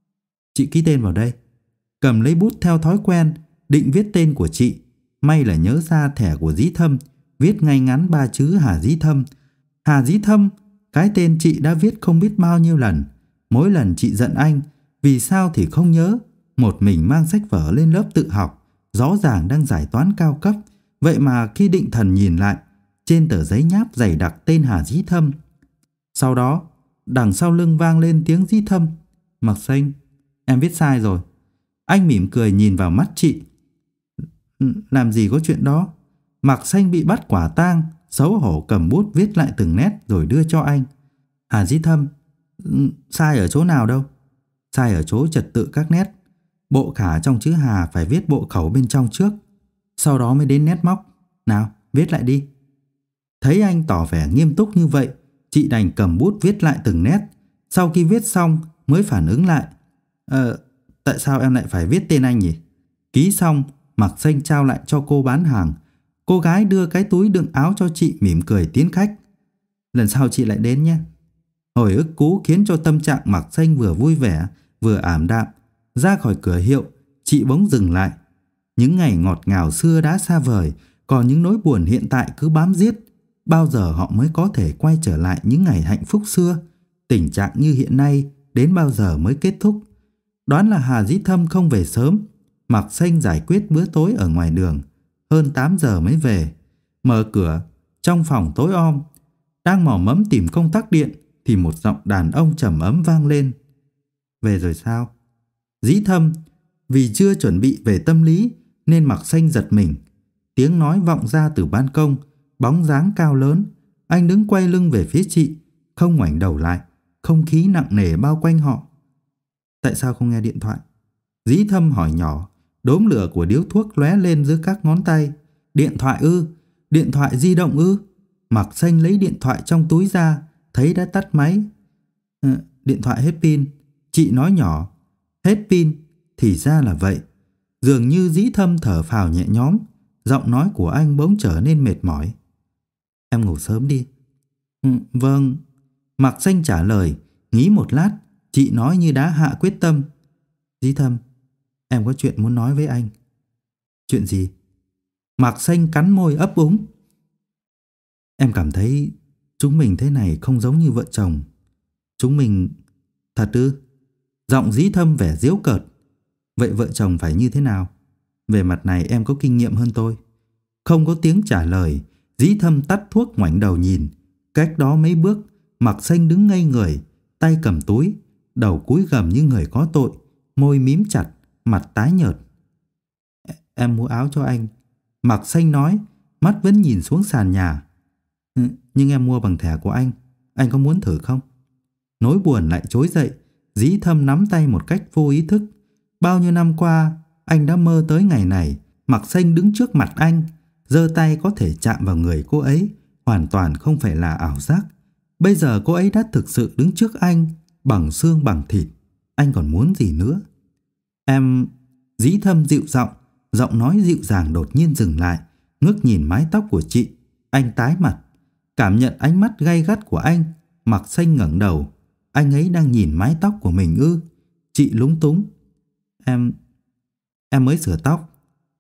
Chị ký tên vào đây. Cầm lấy bút theo thói quen, định viết tên của chị. May là nhớ ra thẻ của Dĩ Thâm, viết ngay ngắn 3 chữ Hà Dĩ Thâm. Hà Dĩ Thâm, cái tên chị đã viết không biết bao nhiêu lần. Mỗi lần chị giận anh, vì sao thì không nhớ. Một mình mang sách vở lên lớp tự học, rõ ràng đang giải toán cao cấp. Vậy mà khi định thần nhìn lại, trên tờ giấy nháp dày đặc tên Hà Dĩ Thâm. Sau đó, đằng sau lưng vang lên tiếng Dĩ Thâm. Mạc Xanh, em viết sai rồi. Anh mỉm cười nhìn vào mắt chị. Làm gì có chuyện đó. Mạc Xanh bị bắt quả tang, xấu hổ cầm bút viết lại từng nét rồi đưa cho anh. Hà Dĩ Thâm, sai ở chỗ nào đâu? Sai ở chỗ trật tự các nét. Bộ khả trong chữ Hà phải viết bộ khẩu bên trong trước, sau đó mới đến nét móc. Nào, viết lại đi. Thấy anh tỏ vẻ nghiêm túc như vậy, chị đành cầm bút viết lại từng nét. Sau khi viết xong mới phản ứng lại. Tại sao em lại phải viết tên anh nhỉ? Ký xong, Mạc Xanh trao lại cho cô bán hàng. Cô gái đưa cái túi đựng áo cho chị, mỉm cười tiến khách. Lần sau chị lại đến nhé. Hồi ức cũ khiến cho tâm trạng Mạc Xanh vừa vui vẻ vừa ảm đạm. Ra khỏi cửa hiệu, chị bỗng dừng lại. Những ngày ngọt ngào xưa đã xa vời, còn những nỗi buồn hiện tại cứ bám giết. Bao giờ họ mới có thể quay trở lại những ngày hạnh phúc xưa? Tình trạng như hiện nay đến bao giờ mới kết thúc? Đoán là Hà Dĩ Thâm không về sớm. Mạc Xanh giải quyết bữa tối ở ngoài đường, hơn 8 giờ mới về. Mở cửa, trong phòng tối om. Đang mò mẫm tìm công tắc điện thì một giọng đàn ông trầm ấm vang lên. Về rồi sao? Dĩ Thâm. Vì chưa chuẩn bị về tâm lý nên Mạc Xanh giật mình. Tiếng nói vọng ra từ ban công, bóng dáng cao lớn. Anh đứng quay lưng về phía chị, không ngoảnh đầu lại. Không khí nặng nề bao quanh họ. Tại sao không nghe điện thoại? Dĩ Thâm hỏi nhỏ. Đốm lửa của điếu thuốc lóe lên giữa các ngón tay. Điện thoại ư? Điện thoại di động ư? Mạc Xanh lấy điện thoại trong túi ra, thấy đã tắt máy. Điện thoại hết pin. Chị nói nhỏ. Hết pin, thì ra là vậy. Dường như Dĩ Thâm thở phào nhẹ nhõm, giọng nói của anh bỗng trở nên mệt mỏi. Em ngủ sớm đi. Vâng. Mạc Xanh trả lời, nghĩ một lát, chị nói như đã hạ quyết tâm. Dĩ Thâm, em có chuyện muốn nói với anh. Chuyện gì? Mạc Xanh cắn môi ấp úng. Em cảm thấy chúng mình thế này không giống như vợ chồng. Chúng mình... Thật ư? Giọng Dĩ Thâm vẻ giễu cợt. Vậy vợ chồng phải như thế nào? Về mặt này em có kinh nghiệm hơn tôi. Không có tiếng trả lời, Dĩ Thâm tắt thuốc ngoảnh đầu nhìn. Cách đó mấy bước, Mạc Xanh đứng ngây người, tay cầm túi, đầu cúi gằm như người có tội, môi mím chặt, mặt tái nhợt. Em mua áo cho anh. Mạc Xanh nói, mắt vẫn nhìn xuống sàn nhà. Nhưng em mua bằng thẻ của anh có muốn thử không? Nỗi buồn lại trỗi dậy, Dĩ Thâm nắm tay một cách vô ý thức. Bao nhiêu năm qua, anh đã mơ tới ngày này, Mạc Xanh đứng trước mặt anh, giơ tay có thể chạm vào người cô ấy, hoàn toàn không phải là ảo giác. Bây giờ cô ấy đã thực sự đứng trước anh, bằng xương bằng thịt. Anh còn muốn gì nữa? Em... Dĩ Thâm dịu giọng, giọng nói dịu dàng đột nhiên dừng lại, ngước nhìn mái tóc của chị. Anh tái mặt, cảm nhận ánh mắt gay gắt của anh. Mạc Xanh ngẩng đầu. Anh ấy đang nhìn mái tóc của mình ư? Chị lúng túng. Em mới sửa tóc.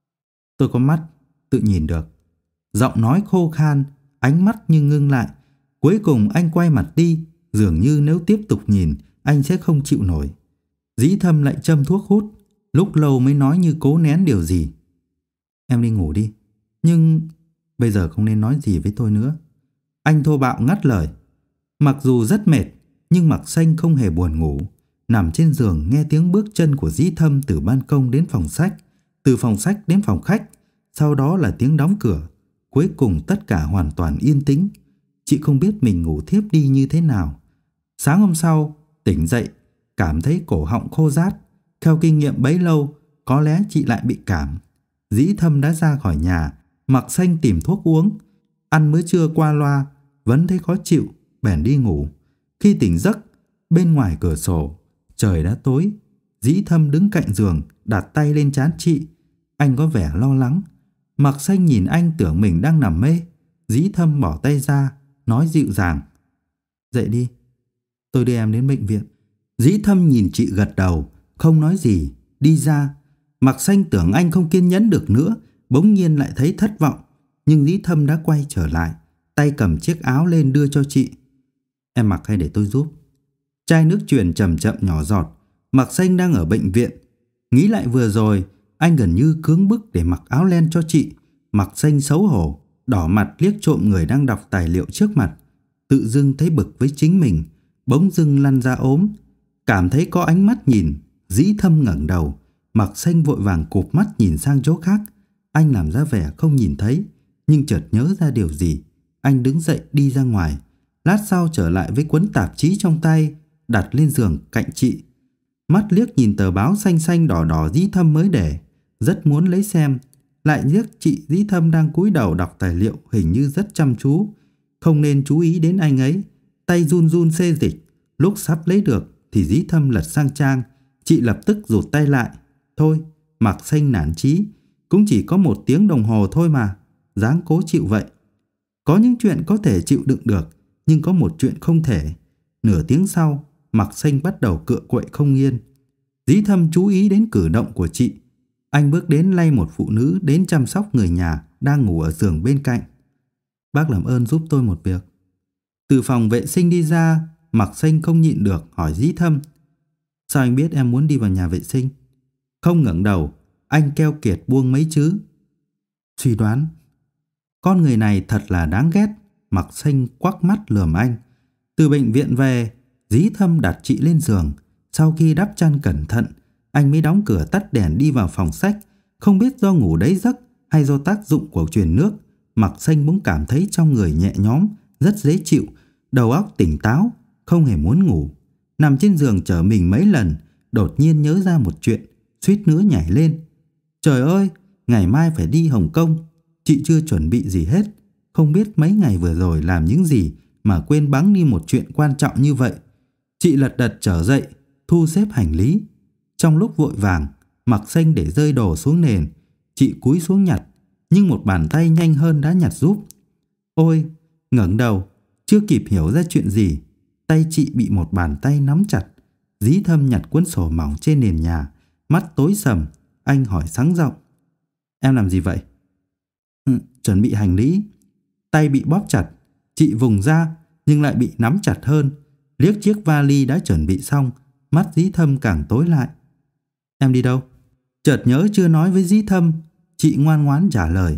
Tôi có mắt, tự nhìn được. Giọng nói khô khan, ánh mắt như ngưng lại. Cuối cùng anh quay mặt đi, dường như nếu tiếp tục nhìn, anh sẽ không chịu nổi. Dĩ Thâm lại châm thuốc hút, lúc lâu mới nói như cố nén điều gì. Em đi ngủ đi, nhưng bây giờ không nên nói gì với tôi nữa. Anh thô bạo ngắt lời. Mặc dù rất mệt, nhưng Mạc Xanh không hề buồn ngủ. Nằm trên giường nghe tiếng bước chân của Dĩ Thâm từ ban công đến phòng sách, từ phòng sách đến phòng khách, sau đó là tiếng đóng cửa. Cuối cùng tất cả hoàn toàn yên tĩnh. Chị không biết mình ngủ thiếp đi như thế nào. Sáng hôm sau, tỉnh dậy, cảm thấy cổ họng khô rát. Theo kinh nghiệm bấy lâu, có lẽ chị lại bị cảm. Dĩ Thâm đã ra khỏi nhà, Mạc Xanh tìm thuốc uống. Ăn bữa trưa qua loa, vẫn thấy khó chịu, bèn đi ngủ. Khi tỉnh giấc, bên ngoài cửa sổ, trời đã tối. Dĩ Thâm đứng cạnh giường, đặt tay lên trán chị. Anh có vẻ lo lắng. Mạc Xanh nhìn anh tưởng mình đang nằm mê. Dĩ Thâm bỏ tay ra, nói dịu dàng. Dậy đi, tôi đưa em đến bệnh viện. Dĩ Thâm nhìn chị gật đầu, không nói gì, đi ra. Mạc Xanh tưởng anh không kiên nhẫn được nữa, bỗng nhiên lại thấy thất vọng. Nhưng Dĩ Thâm đã quay trở lại, tay cầm chiếc áo lên đưa cho chị. Em mặc hay để tôi giúp? Chai nước truyền chậm chậm nhỏ giọt. Mạc Xanh đang ở bệnh viện. Nghĩ lại vừa rồi, anh gần như cưỡng bức để mặc áo len cho chị. Mạc Xanh xấu hổ, đỏ mặt liếc trộm người đang đọc tài liệu trước mặt. Tự dưng thấy bực với chính mình, bỗng dưng lăn ra ốm. Cảm thấy có ánh mắt nhìn, Dĩ Thâm ngẩng đầu. Mạc Xanh vội vàng cụp mắt nhìn sang chỗ khác. Anh làm ra vẻ không nhìn thấy, nhưng chợt nhớ ra điều gì. Anh đứng dậy đi ra ngoài. Lát sau trở lại với cuốn tạp chí trong tay, đặt lên giường cạnh chị. Mắt liếc nhìn tờ báo xanh xanh đỏ đỏ Dĩ Thâm mới để, rất muốn lấy xem. Lại liếc chị Dĩ Thâm đang cúi đầu đọc tài liệu, hình như rất chăm chú. Không nên chú ý đến anh ấy. Tay run run xê dịch. Lúc sắp lấy được thì Dĩ Thâm lật sang trang. Chị lập tức rụt tay lại. Thôi, Mạc Xanh nản chí, cũng chỉ có 1 tiếng đồng hồ thôi mà, dáng cố chịu vậy. Có những chuyện có thể chịu đựng được, nhưng có một chuyện không thể. Nửa tiếng sau, Mạc Xanh bắt đầu cựa quậy không yên. Dĩ Thâm chú ý đến cử động của chị. Anh bước đến lay một phụ nữ đến chăm sóc người nhà đang ngủ ở giường bên cạnh. Bác làm ơn giúp tôi một việc. Từ phòng vệ sinh đi ra, Mạc Xanh không nhịn được hỏi Dĩ Thâm. Sao anh biết em muốn đi vào nhà vệ sinh? Không ngẩng đầu, anh keo kiệt buông mấy chữ. Suy đoán. Con người này thật là đáng ghét. Mạc Xanh quắc mắt lườm anh. Từ bệnh viện về, Dĩ Thâm đặt chị lên giường. Sau khi đắp chăn cẩn thận, anh mới đóng cửa tắt đèn đi vào phòng sách. Không biết do ngủ đấy giấc hay do tác dụng của truyền nước, Mạc Xanh bỗng cảm thấy trong người nhẹ nhõm, rất dễ chịu, đầu óc tỉnh táo, không hề muốn ngủ. Nằm trên giường trở mình mấy lần, đột nhiên nhớ ra một chuyện, suýt nữa nhảy lên. Trời ơi, ngày mai phải đi Hồng Kông. Chị chưa chuẩn bị gì hết. Không biết mấy ngày vừa rồi làm những gì mà quên bẵng đi một chuyện quan trọng như vậy. Chị lật đật trở dậy, thu xếp hành lý. Trong lúc vội vàng, Mặc Xanh để rơi đồ xuống nền. Chị cúi xuống nhặt, nhưng một bàn tay nhanh hơn đã nhặt giúp. Ôi, ngẩng đầu, chưa kịp hiểu ra chuyện gì, tay chị bị một bàn tay nắm chặt. Dí Thâm nhặt cuốn sổ mỏng trên nền nhà, mắt tối sầm. Anh hỏi sáng giọng: Em làm gì vậy? Chuẩn bị hành lý. Tay bị bóp chặt, chị vùng ra nhưng lại bị nắm chặt hơn. Liếc chiếc vali đã chuẩn bị xong, mắt Dí Thâm càng tối lại. Em đi đâu? Chợt nhớ chưa nói với Dí Thâm, chị ngoan ngoãn trả lời: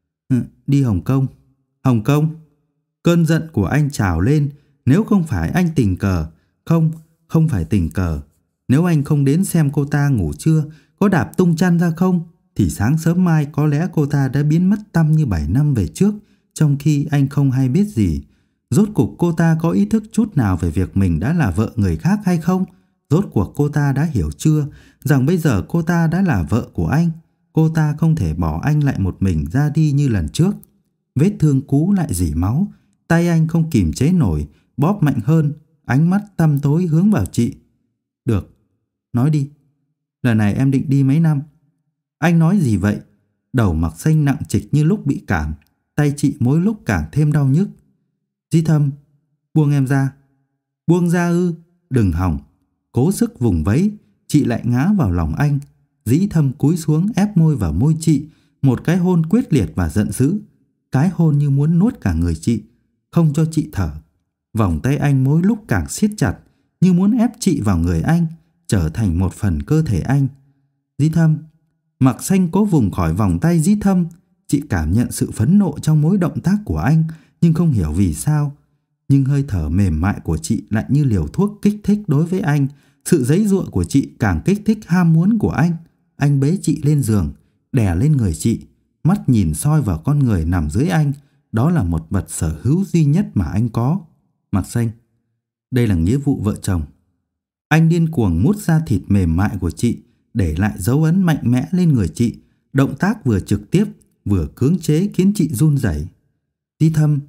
Đi Hồng Kông. Hồng Kông? Cơn giận của anh trào lên. Nếu không phải anh tình cờ, không phải tình cờ, nếu anh không đến xem cô ta ngủ trưa, có đạp tung chăn ra không, thì sáng sớm mai có lẽ cô ta đã biến mất tăm như 7 năm về trước, trong khi anh không hay biết gì. Rốt cuộc cô ta có ý thức chút nào về việc mình đã là vợ người khác hay không? Rốt cuộc cô ta đã hiểu chưa rằng bây giờ cô ta đã là vợ của anh? Cô ta không thể bỏ anh lại một mình ra đi như lần trước. Vết thương cũ lại rỉ máu. Tay anh không kìm chế nổi, bóp mạnh hơn. Ánh mắt tăm tối hướng vào chị. Được, nói đi. Lần này em định đi mấy năm? Anh nói gì vậy? Đầu Mặc Xanh nặng trịch như lúc bị cảm. Tay chị mỗi lúc càng thêm đau nhức. Dí Thâm, buông em ra. Buông ra ư? Đừng hòng. Cố sức vùng vẫy, chị lại ngã vào lòng anh. Dí Thâm cúi xuống ép môi vào môi chị, một cái hôn quyết liệt và giận dữ. Cái hôn như muốn nuốt cả người chị, không cho chị thở. Vòng tay anh mỗi lúc càng siết chặt, như muốn ép chị vào người anh, trở thành một phần cơ thể anh. Dí Thâm. Mặc Xanh cố vùng khỏi vòng tay Dí Thâm. Chị cảm nhận sự phẫn nộ trong mỗi động tác của anh, nhưng không hiểu vì sao. Nhưng hơi thở mềm mại của chị lại như liều thuốc kích thích đối với anh. Sự giãy giụa của chị càng kích thích ham muốn của anh. Anh bế chị lên giường, đè lên người chị, mắt nhìn soi vào con người nằm dưới anh. Đó là một vật sở hữu duy nhất mà anh có. Mặc Xanh, đây là nghĩa vụ vợ chồng. Anh điên cuồng mút da thịt mềm mại của chị, để lại dấu ấn mạnh mẽ lên người chị. Động tác vừa trực tiếp vừa cưỡng chế khiến chị run rẩy. Dí Thâm.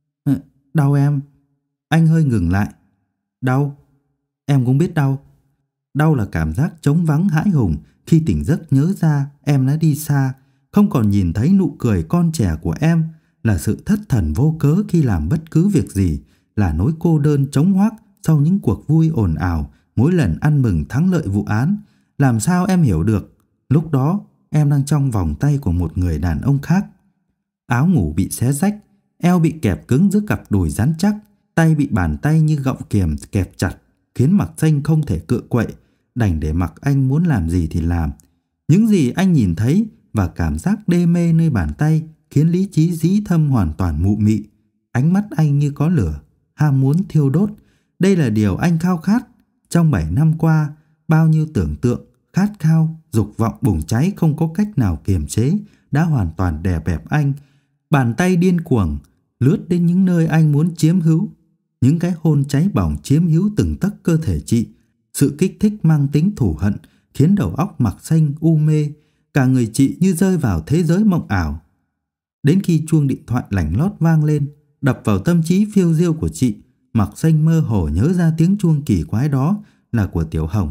Đau em. Anh hơi ngừng lại. Đau? Em cũng biết đau. Đau là cảm giác trống vắng hãi hùng khi tỉnh giấc nhớ ra em đã đi xa, không còn nhìn thấy nụ cười con trẻ của em, là sự thất thần vô cớ khi làm bất cứ việc gì, là nỗi cô đơn trống hoác sau những cuộc vui ồn ào mỗi lần ăn mừng thắng lợi vụ án. Làm sao em hiểu được, lúc đó em đang trong vòng tay của một người đàn ông khác. Áo ngủ bị xé rách, eo bị kẹp cứng giữa cặp đùi rắn chắc, tay bị bàn tay như gọng kiềm kẹp chặt, khiến Mặc Xanh không thể cựa quậy, đành để mặc anh muốn làm gì thì làm. Những gì anh nhìn thấy và cảm giác đê mê nơi bàn tay khiến lý trí Dí Thâm hoàn toàn mụ mị. Ánh mắt anh như có lửa, ham muốn thiêu đốt. Đây là điều anh khao khát. Trong 7 năm qua, bao nhiêu tưởng tượng, khát khao, dục vọng bùng cháy không có cách nào kiềm chế đã hoàn toàn đè bẹp anh. Bàn tay điên cuồng lướt đến những nơi anh muốn chiếm hữu. Những cái hôn cháy bỏng chiếm hữu từng tấc cơ thể chị. Sự kích thích mang tính thù hận khiến đầu óc Mặc Xanh u mê. Cả người chị như rơi vào thế giới mộng ảo. Đến khi chuông điện thoại lảnh lót vang lên, đập vào tâm trí phiêu diêu của chị, Mặc Xanh mơ hồ nhớ ra tiếng chuông kỳ quái đó là của Tiểu Hồng.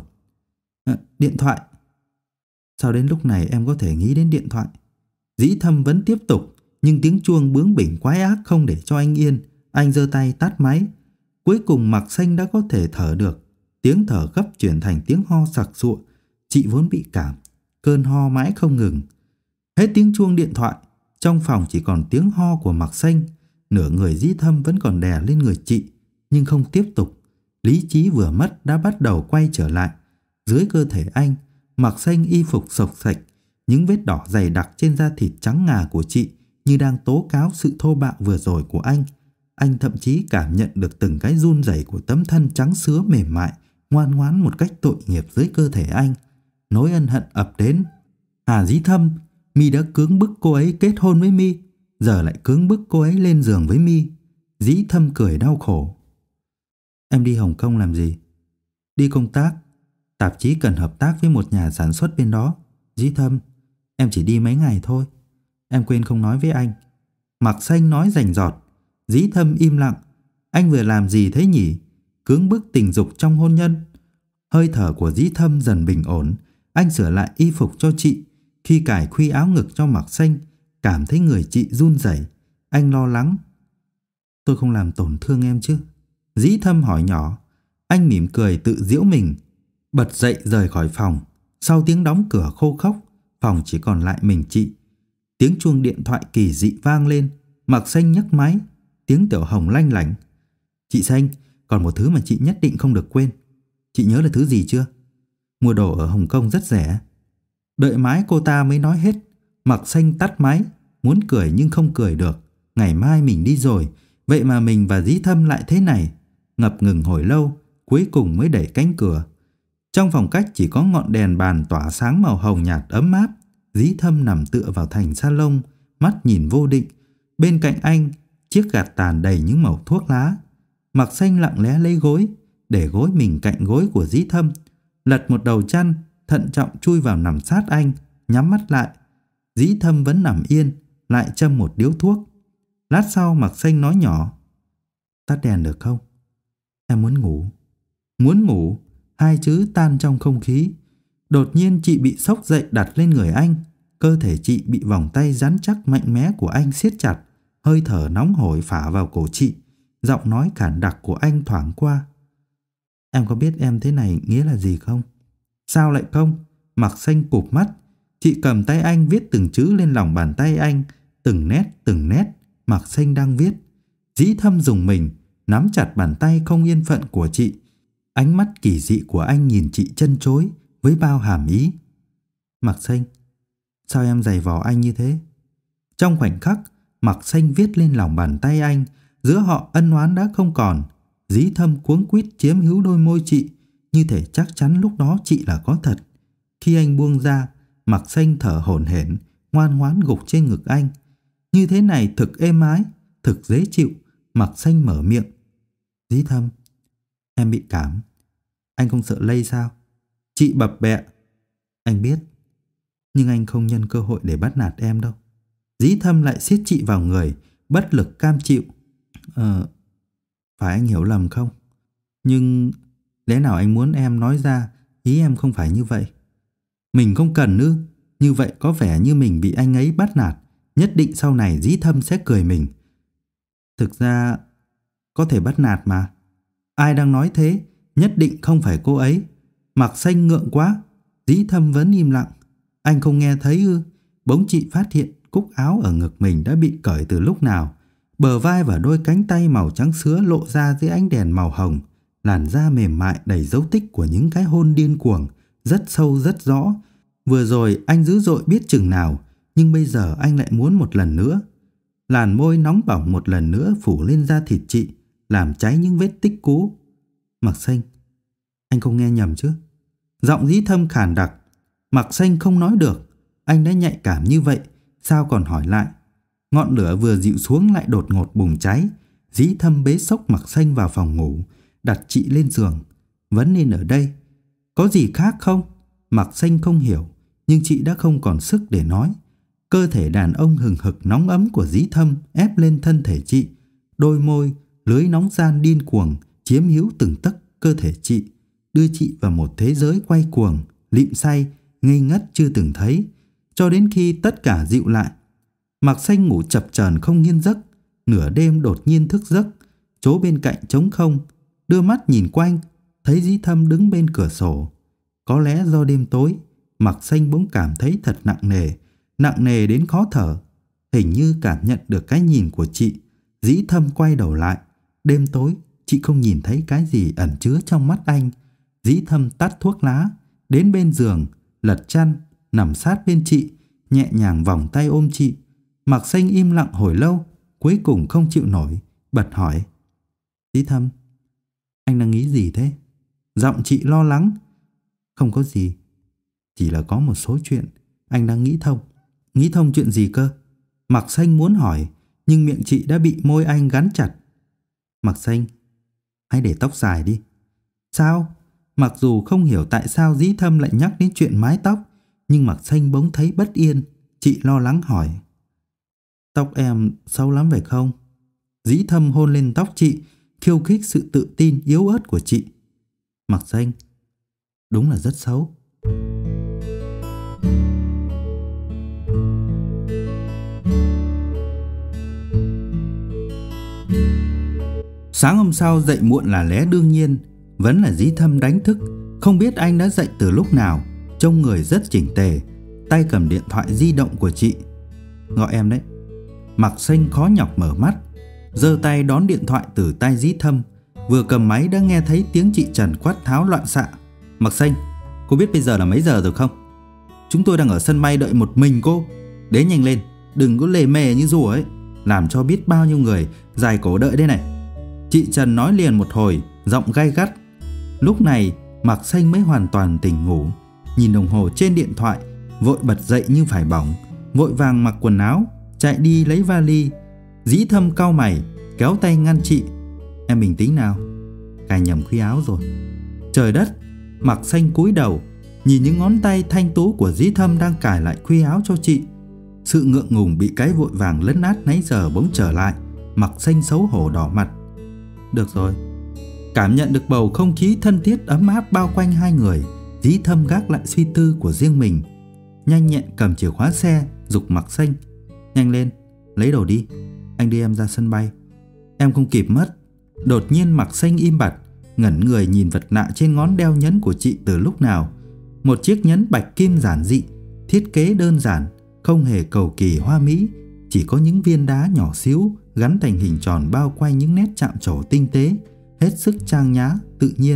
Điện thoại. Sao đến lúc này em có thể nghĩ đến điện thoại? Dĩ Thâm vẫn tiếp tục, nhưng tiếng chuông bướng bỉnh quái ác không để cho anh yên. Anh giơ tay tắt máy. Cuối cùng Mặc Xanh đã có thể thở được. Tiếng thở gấp chuyển thành tiếng ho sặc sụa. Chị vốn bị cảm, cơn ho mãi không ngừng. Hết tiếng chuông điện thoại, trong phòng chỉ còn tiếng ho của Mặc Xanh. Nửa người Dĩ Thâm vẫn còn đè lên người chị, nhưng không tiếp tục. Lý trí vừa mất đã bắt đầu quay trở lại. Dưới cơ thể anh, Mặc Xanh y phục xộc xạch, những vết đỏ dày đặc trên da thịt trắng ngà của chị như đang tố cáo sự thô bạo vừa rồi của anh. Anh thậm chí cảm nhận được từng cái run rẩy của tấm thân trắng sữa mềm mại, ngoan ngoãn một cách tội nghiệp dưới cơ thể anh. Nỗi ân hận ập đến. Dĩ Thâm, Mi đã cưỡng bức cô ấy kết hôn với Mi, giờ lại cưỡng bức cô ấy lên giường với Mi. Dĩ Thâm cười đau khổ. Em đi Hồng Kông làm gì? Đi công tác. Tạp chí cần hợp tác với một nhà sản xuất bên đó. Dĩ Thâm, em chỉ đi mấy ngày thôi. Em quên không nói với anh. Mạc Xanh nói rành rọt. Dĩ Thâm im lặng. Anh vừa làm gì thế nhỉ? Cưỡng bức tình dục trong hôn nhân. Hơi thở của Dĩ Thâm dần bình ổn. Anh sửa lại y phục cho chị. Khi cài khuy áo ngực cho Mạc Xanh, cảm thấy người chị run rẩy. Anh lo lắng. Tôi không làm tổn thương em chứ? Dĩ Thâm hỏi nhỏ. Anh mỉm cười tự giễu mình. Bật dậy rời khỏi phòng. Sau tiếng đóng cửa khô khốc, phòng chỉ còn lại mình chị. Tiếng chuông điện thoại kỳ dị vang lên. Mạc Xanh nhấc máy. Tiếng Tiểu Hồng lanh lảnh. Chị Xanh, còn một thứ mà chị nhất định không được quên. Chị nhớ là thứ gì chưa? Mua đồ ở Hồng Kông rất rẻ. Đợi mãi cô ta mới nói hết. Mạc Xanh tắt máy. Muốn cười nhưng không cười được. Ngày mai mình đi rồi. Vậy mà mình và Dĩ Thâm lại thế này. Ngập ngừng hồi lâu, cuối cùng mới đẩy cánh cửa. Trong phòng khách chỉ có ngọn đèn bàn tỏa sáng màu hồng nhạt ấm áp. Dĩ Thâm nằm tựa vào thành salon, mắt nhìn vô định. Bên cạnh anh, chiếc gạt tàn đầy những mẩu thuốc lá. Mạc Xanh lặng lẽ lấy gối, để gối mình cạnh gối của Dĩ Thâm, lật một đầu chăn, thận trọng chui vào nằm sát anh, nhắm mắt lại. Dĩ Thâm vẫn nằm yên, lại châm một điếu thuốc. Lát sau Mạc Xanh nói nhỏ. Tắt đèn được không? Em muốn ngủ. Muốn ngủ, hai chữ tan trong không khí. Đột nhiên chị bị sốc dậy đặt lên người anh. Cơ thể chị bị vòng tay rắn chắc mạnh mẽ của anh siết chặt. Hơi thở nóng hổi phả vào cổ chị. Giọng nói khản đặc của anh thoảng qua. Em có biết em thế này nghĩa là gì không? Sao lại không? Mạc Xanh cụp mắt. Chị cầm tay anh viết từng chữ lên lòng bàn tay anh. Từng nét Mạc Xanh đang viết. Dĩ Thâm rùng mình, nắm chặt bàn tay không yên phận của chị. Ánh mắt kỳ dị của anh nhìn chị chân chối với bao hàm ý. Mạc Xanh, sao em giày vò anh như thế? Trong khoảnh khắc, Mạc Xanh viết lên lòng bàn tay anh. Giữa họ ân oán đã không còn. Dĩ Thâm cuống quýt chiếm hữu đôi môi chị, như thể chắc chắn lúc đó chị là có thật. Khi anh buông ra, Mạc Xanh thở hổn hển, ngoan ngoãn gục trên ngực anh. Như thế này thực êm ái, thực dễ chịu. Mạc Xanh mở miệng. Dĩ Thâm, em bị cảm. Anh không sợ lây sao? Chị bập bẹ. Anh biết, nhưng anh không nhân cơ hội để bắt nạt em đâu. Dĩ Thâm lại siết chị vào người, bất lực cam chịu. Phải anh hiểu lầm không? Nhưng lẽ nào anh muốn em nói ra ý em không phải như vậy? Mình không cần ư? Như vậy có vẻ như mình bị anh ấy bắt nạt. Nhất định sau này Dĩ Thâm sẽ cười mình. Thực ra có thể bắt nạt mà. Ai đang nói thế? Nhất định không phải cô ấy. Mạc Xanh ngượng quá. Dĩ Thâm vẫn im lặng. Anh không nghe thấy ư? Bỗng chị phát hiện cúc áo ở ngực mình đã bị cởi từ lúc nào. Bờ vai và đôi cánh tay màu trắng sữa lộ ra dưới ánh đèn màu hồng. Làn da mềm mại đầy dấu tích của những cái hôn điên cuồng, rất sâu rất rõ. Vừa rồi anh dữ dội biết chừng nào, nhưng bây giờ anh lại muốn một lần nữa. Làn môi nóng bỏng một lần nữa phủ lên da thịt chị, làm cháy những vết tích cũ. Mạc Xanh, anh không nghe nhầm chứ? Giọng Dĩ Thâm khàn đặc. Mạc Xanh không nói được. Anh đã nhạy cảm như vậy, sao còn hỏi lại? Ngọn lửa vừa dịu xuống lại đột ngột bùng cháy. Dĩ Thâm bế xốc Mạc Xanh vào phòng ngủ, đặt chị lên giường. Vẫn nên ở đây. Có gì khác không? Mạc Xanh không hiểu, nhưng chị đã không còn sức để nói. Cơ thể đàn ông hừng hực nóng ấm của Dĩ Thâm ép lên thân thể chị. Đôi môi, lưới nóng gian điên cuồng chiếm hữu từng tấc cơ thể chị, đưa chị vào một thế giới quay cuồng, lịm say, ngây ngất chưa từng thấy. Cho đến khi tất cả dịu lại, Mạc Xanh ngủ chập chờn không yên giấc. Nửa đêm đột nhiên thức giấc, chỗ bên cạnh trống không, đưa mắt nhìn quanh, thấy Dĩ Thâm đứng bên cửa sổ. Có lẽ do đêm tối, Mạc Xanh bỗng cảm thấy thật nặng nề đến khó thở. Hình như cảm nhận được cái nhìn của chị, Dĩ Thâm quay đầu lại. Đêm tối, chị không nhìn thấy cái gì ẩn chứa trong mắt anh. Dĩ Thâm tắt thuốc lá, đến bên giường, lật chăn, nằm sát bên chị, nhẹ nhàng vòng tay ôm chị. Mạc Xanh im lặng hồi lâu, cuối cùng không chịu nổi, bật hỏi. Dĩ Thâm, anh đang nghĩ gì thế? Giọng chị lo lắng. Không có gì, chỉ là có một số chuyện anh đang nghĩ thông. Nghĩ thông chuyện gì cơ? Mạc Xanh muốn hỏi, nhưng miệng chị đã bị môi anh gắn chặt. Mạc Xanh, hãy để tóc dài đi. Sao? Mặc dù không hiểu tại sao Dĩ Thâm lại nhắc đến chuyện mái tóc, nhưng Mạc Xanh bỗng thấy bất yên. Chị lo lắng hỏi. Tóc em xấu lắm phải không? Dĩ Thâm hôn lên tóc chị, khiêu khích sự tự tin yếu ớt của chị. Mặc Xanh: đúng là rất xấu. Sáng hôm sau dậy muộn là lẽ đương nhiên, vẫn là Dĩ Thâm đánh thức. Không biết anh đã dậy từ lúc nào, trông người rất chỉnh tề, tay cầm điện thoại di động của chị. Gọi em đấy. Mặc Xanh khó nhọc mở mắt, giơ tay đón điện thoại từ tay Dĩ Thâm. Vừa cầm máy đã nghe thấy tiếng chị Trần quát tháo loạn xạ: Mặc Xanh, cô biết bây giờ là mấy giờ rồi không? Chúng tôi đang ở sân bay đợi một mình cô. Đến nhanh lên, đừng có lề mề như rùa ấy, làm cho biết bao nhiêu người dài cổ đợi đây này. Chị Trần nói liền một hồi, giọng gay gắt. Lúc này Mặc Xanh mới hoàn toàn tỉnh ngủ, nhìn đồng hồ trên điện thoại, vội bật dậy như phải bỏng, vội vàng mặc quần áo, chạy đi lấy vali. Dĩ Thâm cau mày, kéo tay ngăn chị. Em bình tĩnh nào, cài nhầm khuy áo rồi. Trời đất! Mặc Xanh cúi đầu, nhìn những ngón tay thanh tú của Dĩ Thâm đang cài lại khuy áo cho chị. Sự ngượng ngùng bị cái vội vàng lấn át nãy giờ bỗng trở lại. Mặc Xanh xấu hổ đỏ mặt. Được rồi. Cảm nhận được bầu không khí thân thiết ấm áp bao quanh hai người, Dĩ Thâm gác lại suy tư của riêng mình, nhanh nhẹn cầm chìa khóa xe, giục Mặc Xanh: nhanh lên, lấy đồ đi, anh đưa em ra sân bay. Em không kịp mất. Đột nhiên Mặc Xanh im bặt, ngẩn người nhìn vật lạ trên ngón đeo nhẫn của chị từ lúc nào. Một chiếc nhẫn bạch kim giản dị, thiết kế đơn giản, không hề cầu kỳ hoa mỹ, chỉ có những viên đá nhỏ xíu gắn thành hình tròn bao quanh những nét chạm trổ tinh tế, hết sức trang nhã, tự nhiên.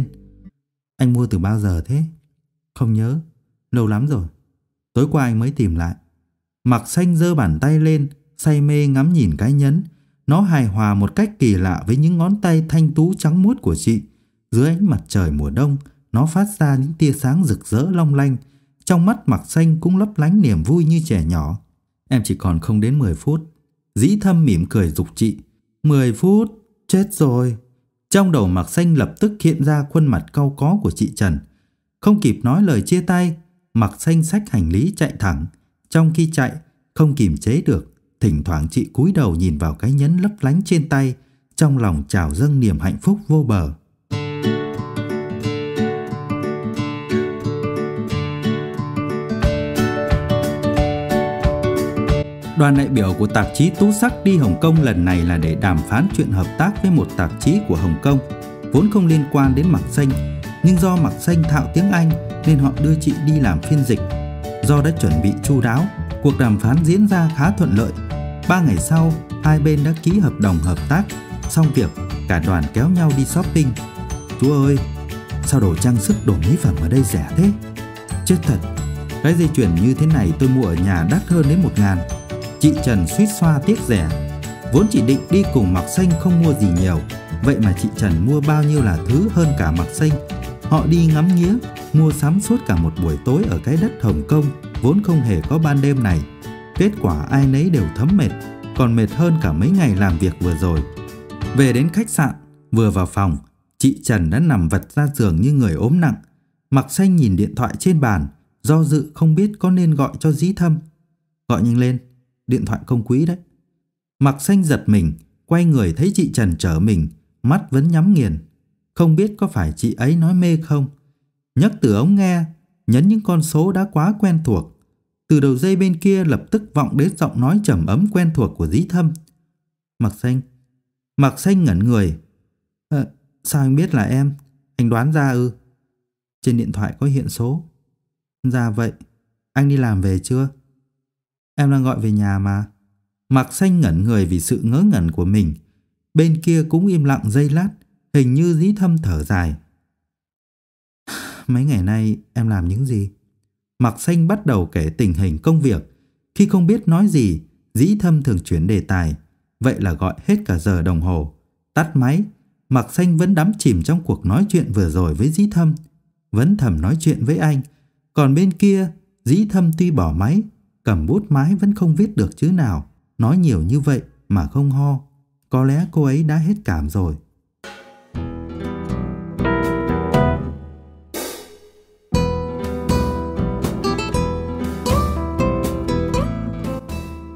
Anh mua từ bao giờ thế? Không nhớ, lâu lắm rồi. Tối qua anh mới tìm lại. Mặc Xanh giơ bàn tay lên, say mê ngắm nhìn cái nhẫn. Nó hài hòa một cách kỳ lạ với những ngón tay thanh tú trắng muốt của chị. Dưới ánh mặt trời mùa đông, nó phát ra những tia sáng rực rỡ long lanh. Trong mắt Mặc Xanh cũng lấp lánh niềm vui như trẻ nhỏ. Em chỉ còn không đến 10 phút. Dĩ Thâm mỉm cười giục chị. 10 phút? Chết rồi. Trong đầu Mặc Xanh lập tức hiện ra khuôn mặt cau có của chị Trần. Không kịp nói lời chia tay, Mặc Xanh xách hành lý chạy thẳng. Trong khi chạy, không kìm chế được, thỉnh thoảng chị cúi đầu nhìn vào cái nhẫn lấp lánh trên tay, trong lòng trào dâng niềm hạnh phúc vô bờ. Đoàn đại biểu của tạp chí Tú Sắc đi Hồng Kông lần này là để đàm phán chuyện hợp tác với một tạp chí của Hồng Kông, vốn không liên quan đến Mặc Xanh, nhưng do Mặc Xanh thạo tiếng Anh nên họ đưa chị đi làm phiên dịch. Do đã chuẩn bị chu đáo, cuộc đàm phán diễn ra khá thuận lợi. 3 ngày sau, hai bên đã ký hợp đồng hợp tác. Xong việc, cả đoàn kéo nhau đi shopping. Chú ơi, sao đồ trang sức, đồ mỹ phẩm ở đây rẻ thế? Chết thật, cái dây chuyền như thế này tôi mua ở nhà đắt hơn đến 1.000. Chị Trần suýt xoa tiếc rẻ. Vốn chỉ định đi cùng Mặc Xanh không mua gì nhiều, vậy mà chị Trần mua bao nhiêu là thứ hơn cả Mặc Xanh. Họ đi ngắm nghía, mua sắm suốt cả một buổi tối ở cái đất Hồng Kông vốn không hề có ban đêm này. Kết quả ai nấy đều thấm mệt, còn mệt hơn cả mấy ngày làm việc vừa rồi. Về đến khách sạn, vừa vào phòng, chị Trần đã nằm vật ra giường như người ốm nặng. Mặc Xanh nhìn điện thoại trên bàn, do dự không biết có nên gọi cho Dĩ Thâm. Gọi nhanh lên, điện thoại công quý đấy. Mặc Xanh giật mình, quay người thấy chị Trần chở mình, mắt vẫn nhắm nghiền. Không biết có phải chị ấy nói mê không? Nhấc từ ống nghe, nhấn những con số đã quá quen thuộc. Từ đầu dây bên kia lập tức vọng đến giọng nói trầm ấm quen thuộc của Dĩ Thâm. Mặc Xanh. Mặc Xanh ngẩn người. Sao anh biết là em? Anh đoán ra ư? Trên điện thoại có hiện số. Dạ vậy. Anh đi làm về chưa? Em đang gọi về nhà mà. Mặc Xanh ngẩn người vì sự ngớ ngẩn của mình. Bên kia cũng im lặng giây lát, hình như Dĩ Thâm thở dài. Mấy ngày nay em làm những gì? Mặc Xanh bắt đầu kể tình hình công việc. Khi không biết nói gì, Dĩ Thâm thường chuyển đề tài. Vậy là gọi hết cả giờ đồng hồ. Tắt máy, Mặc Xanh vẫn đắm chìm trong cuộc nói chuyện vừa rồi với Dĩ Thâm. Vẫn thầm nói chuyện với anh. Còn bên kia, Dĩ Thâm tuy bỏ máy, cầm bút máy vẫn không viết được chữ nào. Nói nhiều như vậy mà không ho. Có lẽ cô ấy đã hết cảm rồi.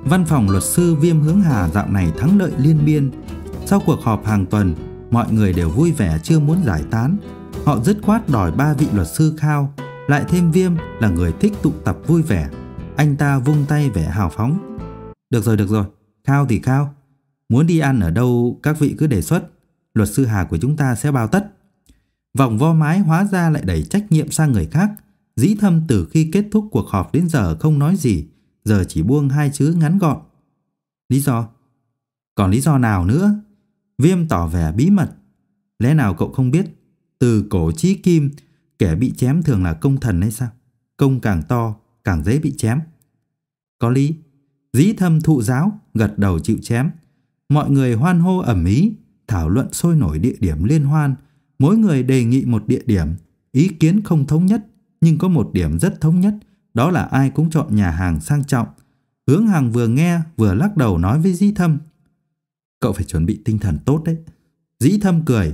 Văn phòng luật sư Viêm Hướng Hà dạo này thắng lợi liên miên. Sau cuộc họp hàng tuần, mọi người đều vui vẻ chưa muốn giải tán. Họ dứt khoát đòi 3 vị luật sư khao, lại thêm Viêm là người thích tụ tập vui vẻ. Anh ta vung tay vẻ hào phóng. Được rồi, khao thì khao. Muốn đi ăn ở đâu các vị cứ đề xuất, luật sư Hà của chúng ta sẽ bao tất. Vòng vo mái hóa ra lại đẩy trách nhiệm sang người khác. Dĩ Thâm từ khi kết thúc cuộc họp đến giờ không nói gì, giờ chỉ buông 2 chữ ngắn gọn. Lý do? Còn lý do nào nữa? Viêm tỏ vẻ bí mật. Lẽ nào cậu không biết, từ cổ chí kim, kẻ bị chém thường là công thần hay sao? Công càng to, càng dễ bị chém. Có lý. Dĩ Thâm thụ giáo, gật đầu chịu chém. Mọi người hoan hô ầm ĩ, thảo luận sôi nổi địa điểm liên hoan. Mỗi người đề nghị một địa điểm. Ý kiến không thống nhất, nhưng có một điểm rất thống nhất, đó là ai cũng chọn nhà hàng sang trọng. Hướng Hằng vừa nghe vừa lắc đầu nói với Dĩ Thâm. Cậu phải chuẩn bị tinh thần tốt đấy. Dĩ Thâm cười.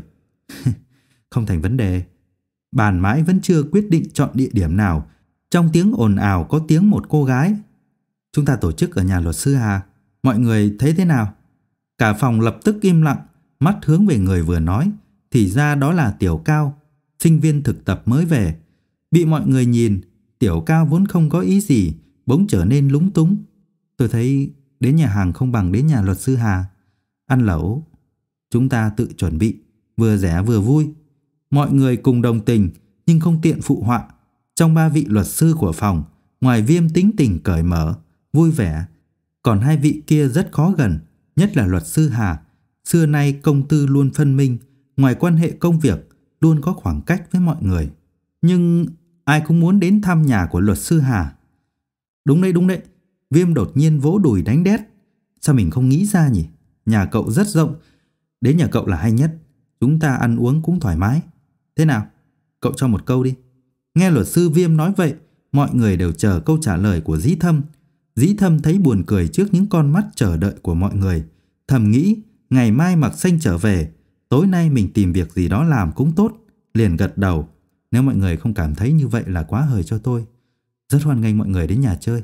Không thành vấn đề. Bàn mãi vẫn chưa quyết định chọn địa điểm nào. Trong tiếng ồn ào có tiếng một cô gái. Chúng ta tổ chức ở nhà luật sư Hà. Mọi người thấy thế nào? Cả phòng lập tức im lặng, mắt hướng về người vừa nói. Thì ra đó là Tiểu Cao, sinh viên thực tập mới về. Bị mọi người nhìn, Tiểu Cao vốn không có ý gì, bỗng trở nên lúng túng. Tôi thấy đến nhà hàng không bằng đến nhà luật sư Hà. Ăn lẩu, chúng ta tự chuẩn bị, vừa rẻ vừa vui. Mọi người cùng đồng tình, nhưng không tiện phụ họa. Trong 3 vị luật sư của phòng, ngoài Viêm tính tình cởi mở, vui vẻ, còn 2 vị kia rất khó gần, nhất là luật sư Hà. Xưa nay công tư luôn phân minh, ngoài quan hệ công việc, luôn có khoảng cách với mọi người. Nhưng ai cũng muốn đến thăm nhà của luật sư Hà. Đúng đấy. Viêm đột nhiên vỗ đùi đánh đét. Sao mình không nghĩ ra nhỉ? Nhà cậu rất rộng, đến nhà cậu là hay nhất. Chúng ta ăn uống cũng thoải mái. Thế nào? Cậu cho một câu đi. Nghe luật sư Viêm nói vậy, mọi người đều chờ câu trả lời của Dĩ Thâm. Dĩ Thâm thấy buồn cười trước những con mắt chờ đợi của mọi người. Thầm nghĩ, ngày mai Mặc Xanh trở về, tối nay mình tìm việc gì đó làm cũng tốt. Liền gật đầu. Nếu mọi người không cảm thấy như vậy là quá hời cho tôi. Rất hoan nghênh mọi người đến nhà chơi.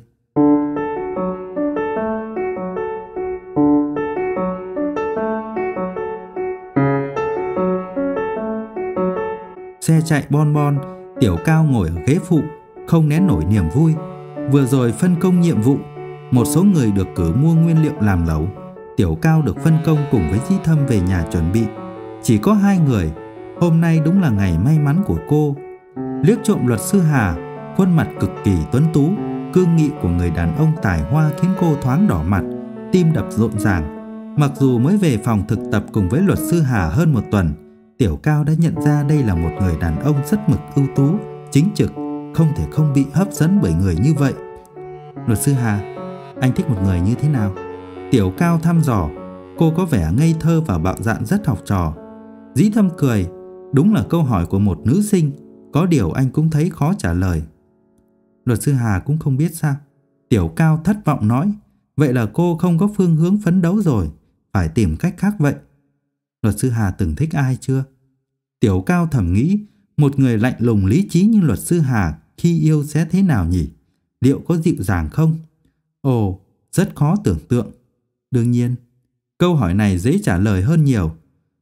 Xe chạy bon bon, Tiểu Cao ngồi ở ghế phụ, không nén nổi niềm vui. Vừa rồi phân công nhiệm vụ, một số người được cử mua nguyên liệu làm lẩu. Tiểu Cao được phân công cùng với Dĩ Thâm về nhà chuẩn bị. Chỉ có 2 người. Hôm nay đúng là ngày may mắn của cô. Liếc trộm luật sư Hà, khuôn mặt cực kỳ tuấn tú, cương nghị của người đàn ông tài hoa khiến cô thoáng đỏ mặt, tim đập rộn ràng. Mặc dù mới về phòng thực tập cùng với luật sư Hà hơn 1 tuần, Tiểu Cao đã nhận ra đây là một người đàn ông rất mực ưu tú, chính trực, không thể không bị hấp dẫn bởi người như vậy. Luật sư Hà, anh thích một người như thế nào? Tiểu Cao thăm dò. Cô có vẻ ngây thơ và bạo dạn rất học trò. Dĩ Thâm cười. Đúng là câu hỏi của một nữ sinh, có điều anh cũng thấy khó trả lời. Luật sư Hà cũng không biết sao? Tiểu Cao thất vọng nói. Vậy là cô không có phương hướng phấn đấu rồi, phải tìm cách khác vậy. Luật sư Hà từng thích ai chưa? Tiểu Cao thầm nghĩ, một người lạnh lùng lý trí như luật sư Hà khi yêu sẽ thế nào nhỉ? Liệu có dịu dàng không? Ồ, rất khó tưởng tượng. Đương nhiên, câu hỏi này dễ trả lời hơn nhiều.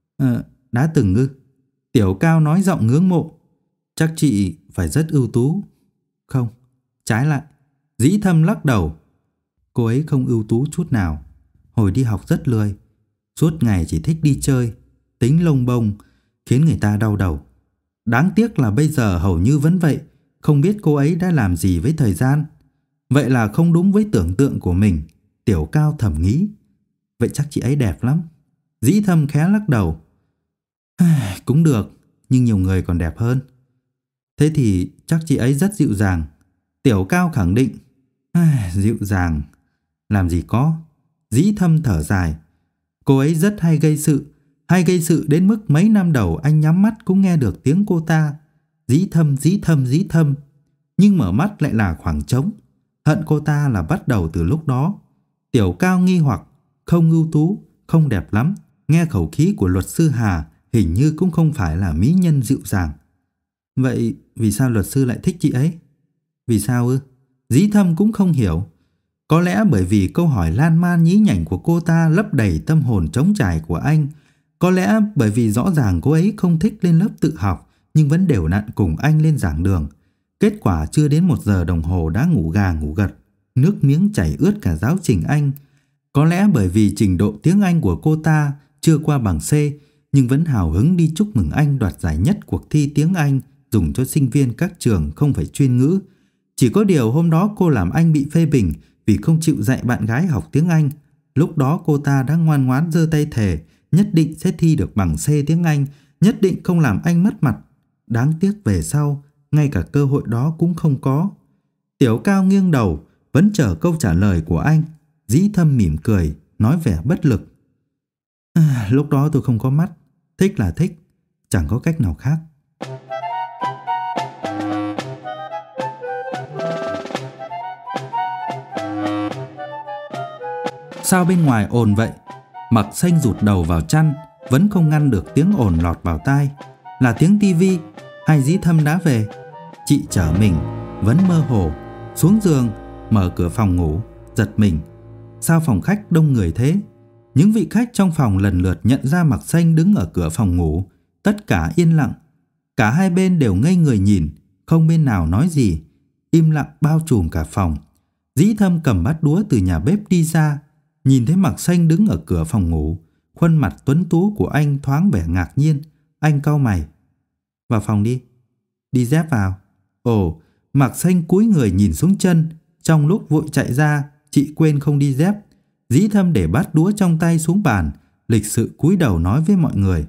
Đã từng ư? Tiểu Cao nói giọng ngưỡng mộ. Chắc chị phải rất ưu tú. Không, trái lại. Dĩ Thâm lắc đầu. Cô ấy không ưu tú chút nào. Hồi đi học rất lười, suốt ngày chỉ thích đi chơi, tính lông bông, khiến người ta đau đầu. Đáng tiếc là bây giờ hầu như vẫn vậy. Không biết cô ấy đã làm gì với thời gian. Vậy là không đúng với tưởng tượng của mình. Tiểu Cao thầm nghĩ. Vậy chắc chị ấy đẹp lắm. Dĩ Thâm khẽ lắc đầu. Cũng được, nhưng nhiều người còn đẹp hơn. Thế thì chắc chị ấy rất dịu dàng. Tiểu Cao khẳng định. Dịu dàng làm gì có. Dĩ Thâm thở dài. Cô ấy rất hay gây sự đến mức mấy năm đầu anh nhắm mắt cũng nghe được tiếng cô ta. Dĩ Thâm. Nhưng mở mắt lại là khoảng trống. Hận cô ta là bắt đầu từ lúc đó. Tiểu Cao nghi hoặc. Không ưu tú, không đẹp lắm. Nghe khẩu khí của luật sư Hà, hình như cũng không phải là mỹ nhân dịu dàng. Vậy vì sao luật sư lại thích chị ấy? Vì sao ư? Dĩ Thâm cũng không hiểu. Có lẽ bởi vì câu hỏi lan man nhí nhảnh của cô ta lấp đầy tâm hồn trống trải của anh. Có lẽ bởi vì rõ ràng cô ấy không thích lên lớp tự học nhưng vẫn đều đặn cùng anh lên giảng đường. Kết quả chưa đến 1 giờ đồng hồ đã ngủ gà ngủ gật, nước miếng chảy ướt cả giáo trình Anh. Có lẽ bởi vì trình độ tiếng Anh của cô ta chưa qua bằng C nhưng vẫn hào hứng đi chúc mừng anh đoạt giải nhất cuộc thi tiếng Anh dùng cho sinh viên các trường không phải chuyên ngữ. Chỉ có điều hôm đó cô làm anh bị phê bình vì không chịu dạy bạn gái học tiếng Anh. Lúc đó cô ta đã ngoan ngoãn giơ tay thề nhất định sẽ thi được bằng C tiếng Anh, nhất định không làm anh mất mặt. Đáng tiếc về sau, ngay cả cơ hội đó cũng không có. Tiểu Cao nghiêng đầu, vẫn chờ câu trả lời của anh. Dĩ Thâm mỉm cười, nói vẻ bất lực. Lúc đó tôi không có mắt, thích là thích, chẳng có cách nào khác. Sao bên ngoài ồn vậy? Mặc Xanh rụt đầu vào chăn, vẫn không ngăn được tiếng ồn lọt vào tai. Là tiếng tivi hay Dĩ Thâm đã về? Chị trở mình, vẫn mơ hồ, xuống giường, mở cửa phòng ngủ, giật mình. Sao phòng khách đông người thế? Những vị khách trong phòng lần lượt nhận ra Mặc Xanh đứng ở cửa phòng ngủ. Tất cả yên lặng. Cả hai bên đều ngây người nhìn, không bên nào nói gì. Im lặng bao trùm cả phòng. Dĩ Thâm cầm bát đũa từ nhà bếp đi ra, nhìn thấy Mặc Xanh đứng ở cửa phòng ngủ. Khuôn mặt tuấn tú của anh thoáng vẻ ngạc nhiên. Anh cau mày. Vào phòng đi. Đi dép vào. Ồ, Mặc Xanh cúi người nhìn xuống chân. Trong lúc vội chạy ra, chị quên không đi dép. Dĩ Thâm để bát đũa trong tay xuống bàn, lịch sự cúi đầu nói với mọi người.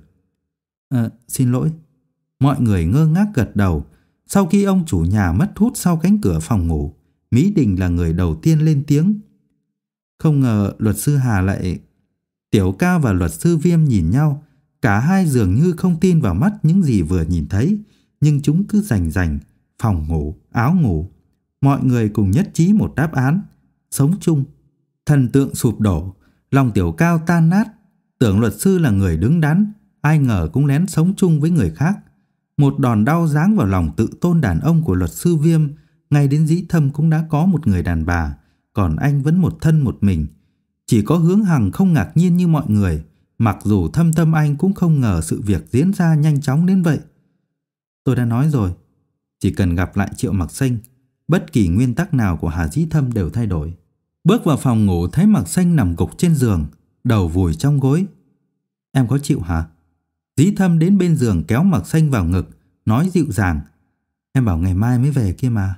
Xin lỗi. Mọi người ngơ ngác gật đầu. Sau khi ông chủ nhà mất hút sau cánh cửa phòng ngủ, Mỹ Đình là người đầu tiên lên tiếng. Không ngờ luật sư Hà lại... Tiểu Cao và luật sư Viêm nhìn nhau. Cả hai dường như không tin vào mắt những gì vừa nhìn thấy, nhưng chúng cứ rành rành. Phòng ngủ, áo ngủ. Mọi người cùng nhất trí một đáp án. Sống chung. Thần tượng sụp đổ. Lòng Tiểu Cao tan nát. Tưởng luật sư là người đứng đắn, ai ngờ cũng lén sống chung với người khác. Một đòn đau giáng vào lòng tự tôn đàn ông của luật sư Viêm. Ngay đến Dĩ Thâm cũng đã có một người đàn bà, còn anh vẫn một thân một mình. Chỉ có Hướng Hằng không ngạc nhiên như mọi người, mặc dù thâm tâm anh cũng không ngờ sự việc diễn ra nhanh chóng đến vậy. Tôi đã nói rồi, chỉ cần gặp lại Triệu Mặc Xanh, bất kỳ nguyên tắc nào của Hà Dĩ Thâm đều thay đổi. Bước vào phòng ngủ thấy Mặc Xanh nằm gục trên giường, đầu vùi trong gối. Em có chịu hả? Dĩ Thâm đến bên giường kéo Mặc Xanh vào ngực, nói dịu dàng. Em bảo ngày mai mới về kia mà.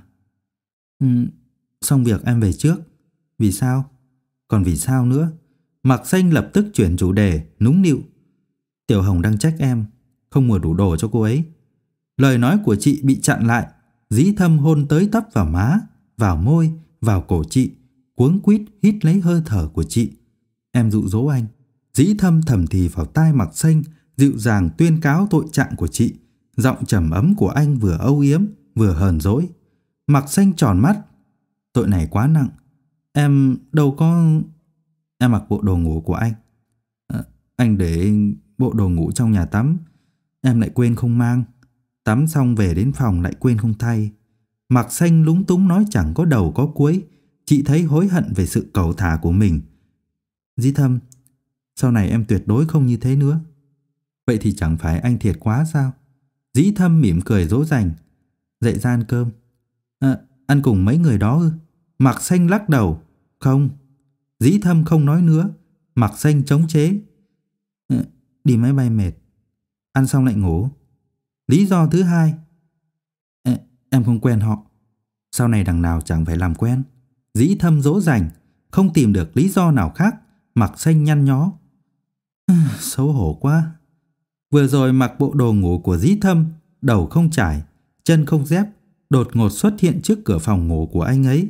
Xong việc em về trước. Vì sao? Còn vì sao nữa? Mặc Xanh lập tức chuyển chủ đề, nũng nịu. Tiểu Hồng đang trách em không mua đủ đồ cho cô ấy. Lời nói của chị bị chặn lại. Dĩ Thâm hôn tới tấp vào má, vào môi, vào cổ chị, cuống quýt hít lấy hơi thở của chị. Em dụ dỗ anh. Dĩ Thâm thầm thì vào tai Mặc Xanh, dịu dàng tuyên cáo tội trạng của chị. Giọng trầm ấm của anh vừa âu yếm vừa hờn dỗi. Mặc Xanh tròn mắt. Tội này quá nặng. Em đâu có... Em mặc bộ đồ ngủ của anh. Anh để bộ đồ ngủ trong nhà tắm, em lại quên không mang. Tắm xong về đến phòng lại quên không thay. Mặc Xanh lúng túng nói chẳng có đầu có cuối. Chị thấy hối hận về sự cẩu thả của mình. Dĩ Thâm, sau này em tuyệt đối không như thế nữa. Vậy thì chẳng phải anh thiệt quá sao? Dĩ Thâm mỉm cười dỗ dành. Dậy ra ăn cơm. Ăn cùng mấy người đó ư? Mặc Xanh lắc đầu. Không. Dĩ Thâm không nói nữa. Mặc Xanh chống chế. Đi máy bay mệt, ăn xong lại ngủ. Lý do thứ hai. Em không quen họ. Sau này đằng nào chẳng phải làm quen. Dĩ Thâm dỗ dành. Không tìm được lý do nào khác. Mặc Xanh nhăn nhó. Xấu hổ quá. Vừa rồi mặc bộ đồ ngủ của Dĩ Thâm, đầu không trải, chân không dép, đột ngột xuất hiện trước cửa phòng ngủ của anh ấy.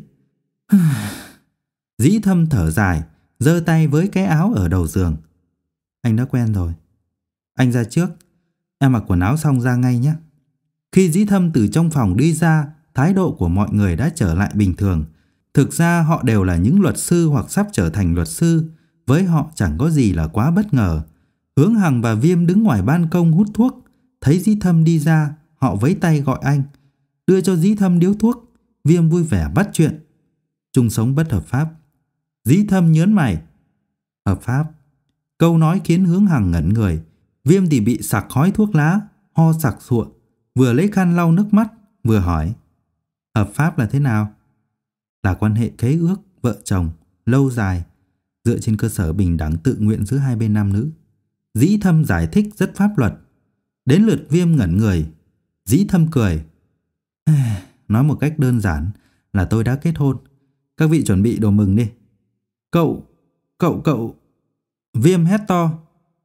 Dĩ Thâm thở dài, giơ tay với cái áo ở đầu giường. Anh đã quen rồi. Anh ra trước, em mặc quần áo xong ra ngay nhé. Khi Dĩ Thâm từ trong phòng đi ra, thái độ của mọi người đã trở lại bình thường. Thực ra họ đều là những luật sư hoặc sắp trở thành luật sư. Với họ chẳng có gì là quá bất ngờ. Hướng Hằng và Viêm đứng ngoài ban công hút thuốc. Thấy Dĩ Thâm đi ra, họ vẫy tay gọi anh. Đưa cho Dĩ Thâm điếu thuốc. Viêm vui vẻ bắt chuyện. Chung sống bất hợp pháp, Dĩ Thâm nhớn mày. Hợp pháp. Câu nói khiến Hướng Hằng ngẩn người. Viêm thì bị sặc khói thuốc lá, ho sặc sụa, vừa lấy khăn lau nước mắt, vừa hỏi. Hợp pháp là thế nào? Là quan hệ khế ước vợ chồng lâu dài, dựa trên cơ sở bình đẳng tự nguyện giữa hai bên nam nữ. Dĩ Thâm giải thích rất pháp luật. Đến lượt Viêm ngẩn người. Dĩ Thâm cười. Nói một cách đơn giản là tôi đã kết hôn. Các vị chuẩn bị đồ mừng đi. Cậu... Viêm hét to.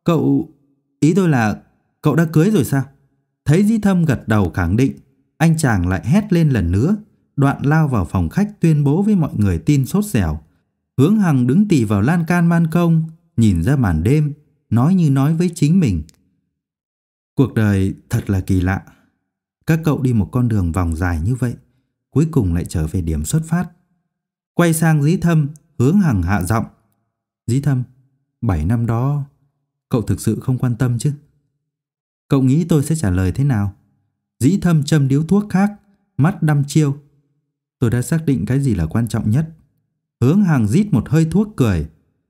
Ý tôi là cậu đã cưới rồi sao? Thấy Dĩ Thâm gật đầu khẳng định, anh chàng lại hét lên lần nữa, đoạn lao vào phòng khách tuyên bố với mọi người tin sốt dẻo. Hướng Hằng đứng tì vào lan can ban công, nhìn ra màn đêm, nói như nói với chính mình. Cuộc đời thật là kỳ lạ. Các cậu đi một con đường vòng dài như vậy, cuối cùng lại trở về điểm xuất phát. Quay sang Dĩ Thâm, Hướng Hằng hạ giọng. Dĩ Thâm, 7 năm đó, cậu thực sự không quan tâm chứ? Cậu nghĩ tôi sẽ trả lời thế nào? Dĩ Thâm châm điếu thuốc khác, mắt đăm chiêu. Tôi đã xác định cái gì là quan trọng nhất. Hướng Hằng rít một hơi thuốc cười.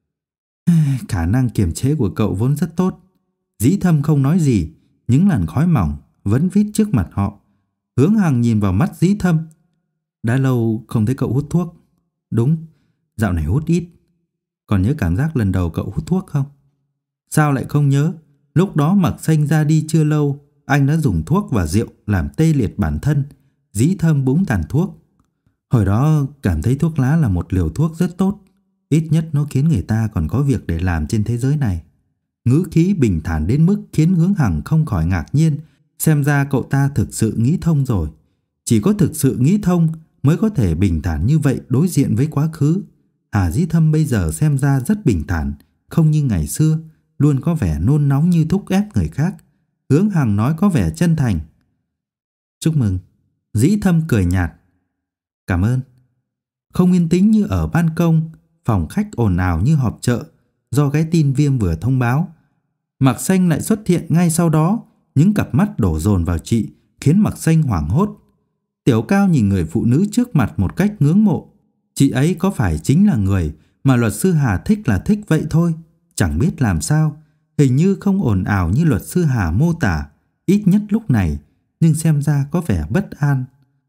Khả năng kiềm chế của cậu vốn rất tốt. Dĩ Thâm không nói gì, những làn khói mỏng vẫn vít trước mặt họ. Hướng Hằng nhìn vào mắt Dĩ Thâm. Đã lâu không thấy cậu hút thuốc. Đúng, dạo này hút ít. Còn nhớ cảm giác lần đầu cậu hút thuốc không? Sao lại không nhớ? Lúc đó Mạc Xanh ra đi chưa lâu, anh đã dùng thuốc và rượu làm tê liệt bản thân. Dĩ Thâm búng tàn thuốc. Hồi đó cảm thấy thuốc lá là một liều thuốc rất tốt. Ít nhất nó khiến người ta còn có việc để làm trên thế giới này. Ngữ khí bình thản đến mức khiến Hướng Hằng không khỏi ngạc nhiên. Xem ra cậu ta thực sự nghĩ thông rồi. Chỉ có thực sự nghĩ thông mới có thể bình thản như vậy đối diện với quá khứ. Dĩ Thâm bây giờ xem ra rất bình thản, không như ngày xưa, luôn có vẻ nôn nóng như thúc ép người khác. Hướng Hằng nói có vẻ chân thành. Chúc mừng. Dĩ Thâm cười nhạt. Cảm ơn. Không yên tĩnh như ở ban công, phòng khách ồn ào như họp chợ do cái tin Viêm vừa thông báo. Mạc Xanh lại xuất hiện ngay sau đó, những cặp mắt đổ dồn vào chị khiến Mạc Xanh hoảng hốt. Tiểu Cao nhìn người phụ nữ trước mặt một cách ngưỡng mộ. Chị ấy có phải chính là người mà luật sư Hà thích là thích vậy thôi? Chẳng biết làm sao, hình như không ồn ào như luật sư Hà mô tả, ít nhất lúc này, nhưng xem ra có vẻ bất an.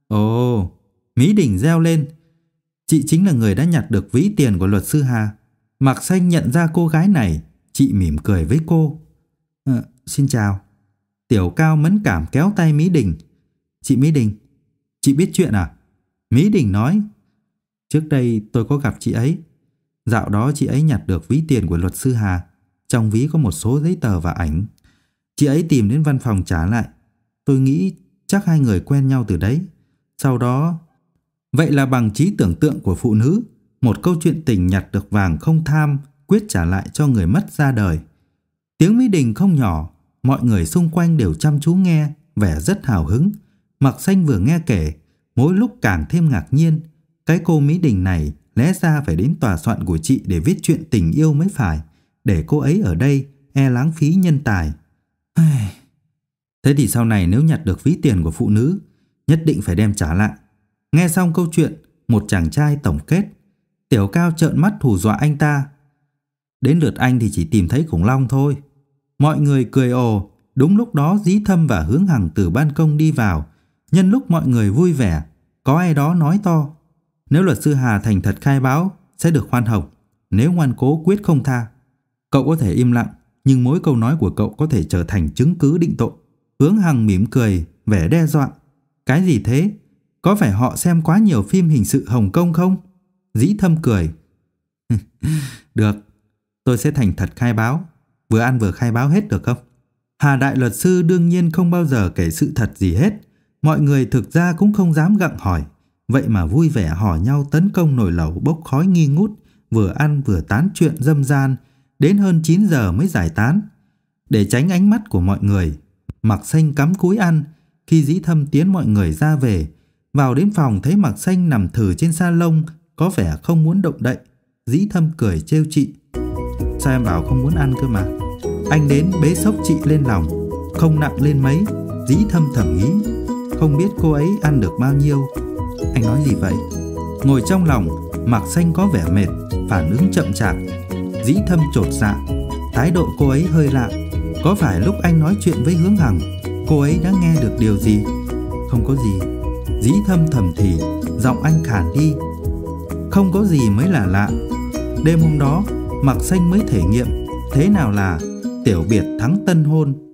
Ồ, Mỹ Đình reo lên. Chị chính là người đã nhặt được ví tiền của luật sư Hà. Mạc Xanh nhận ra cô gái này, chị mỉm cười với cô. Xin chào. Tiểu Cao mẫn cảm kéo tay Mỹ Đình. Chị Mỹ Đình, chị biết chuyện à? Mỹ Đình nói. Trước đây tôi có gặp chị ấy. Dạo đó chị ấy nhặt được ví tiền của luật sư Hà. Trong ví có một số giấy tờ và ảnh. Chị ấy tìm đến văn phòng trả lại. Tôi nghĩ chắc hai người quen nhau từ đấy. Sau đó... Vậy là bằng trí tưởng tượng của phụ nữ, một câu chuyện tình nhặt được vàng không tham, quyết trả lại cho người mất ra đời. Tiếng Mỹ Đình không nhỏ, mọi người xung quanh đều chăm chú nghe, vẻ rất hào hứng. Mạc Xanh vừa nghe kể, mỗi lúc càng thêm ngạc nhiên. Cái cô Mỹ Đình này lẽ ra phải đến tòa soạn của chị để viết chuyện tình yêu mới phải. Để cô ấy ở đây e lãng phí nhân tài. Thế thì sau này nếu nhặt được ví tiền của phụ nữ, nhất định phải đem trả lại. Nghe xong câu chuyện, một chàng trai tổng kết. Tiểu Cao trợn mắt hù dọa anh ta. Đến lượt anh thì chỉ tìm thấy khủng long thôi. Mọi người cười ồ. Đúng lúc đó Dĩ Thâm và Hướng Hằng từ ban công đi vào. Nhân lúc mọi người vui vẻ, có ai đó nói to. Nếu luật sư Hà thành thật khai báo, sẽ được khoan hồng. Nếu ngoan cố quyết không tha. Cậu có thể im lặng, nhưng mỗi câu nói của cậu có thể trở thành chứng cứ định tội. Hướng Hằng mỉm cười, vẻ đe dọa. Cái gì thế? Có phải họ xem quá nhiều phim hình sự Hồng Kông không? Dĩ Thâm cười. Được, tôi sẽ thành thật khai báo. Vừa ăn vừa khai báo hết được không? Hà đại luật sư đương nhiên không bao giờ kể sự thật gì hết. Mọi người thực ra cũng không dám gặng hỏi. Vậy mà vui vẻ hò nhau tấn công nồi lẩu bốc khói nghi ngút. Vừa ăn vừa tán chuyện dâm gian. Đến hơn 9 giờ mới giải tán. Để tránh ánh mắt của mọi người, Mạc Xanh cắm cúi ăn. Khi Dĩ Thâm tiến mọi người ra về, vào đến phòng thấy Mạc Xanh nằm thừ trên salon, có vẻ không muốn động đậy. Dĩ Thâm cười trêu chị. Sao em bảo không muốn ăn cơ mà? Anh đến bế xốc chị lên lòng. Không nặng lên mấy. Dĩ Thâm thầm nghĩ, không biết cô ấy ăn được bao nhiêu. Anh nói gì vậy? Ngồi trong lòng, Mạc Xanh có vẻ mệt, phản ứng chậm chạp. Dĩ Thâm chột dạ, thái độ cô ấy hơi lạ. Có phải lúc anh nói chuyện với Hướng Hằng, cô ấy đã nghe được điều gì? Không có gì. Dĩ Thâm thầm thì, giọng anh khàn đi. Không có gì mới là lạ. Đêm hôm đó, Mạc Xanh mới thể nghiệm thế nào là tiểu biệt thắng tân hôn.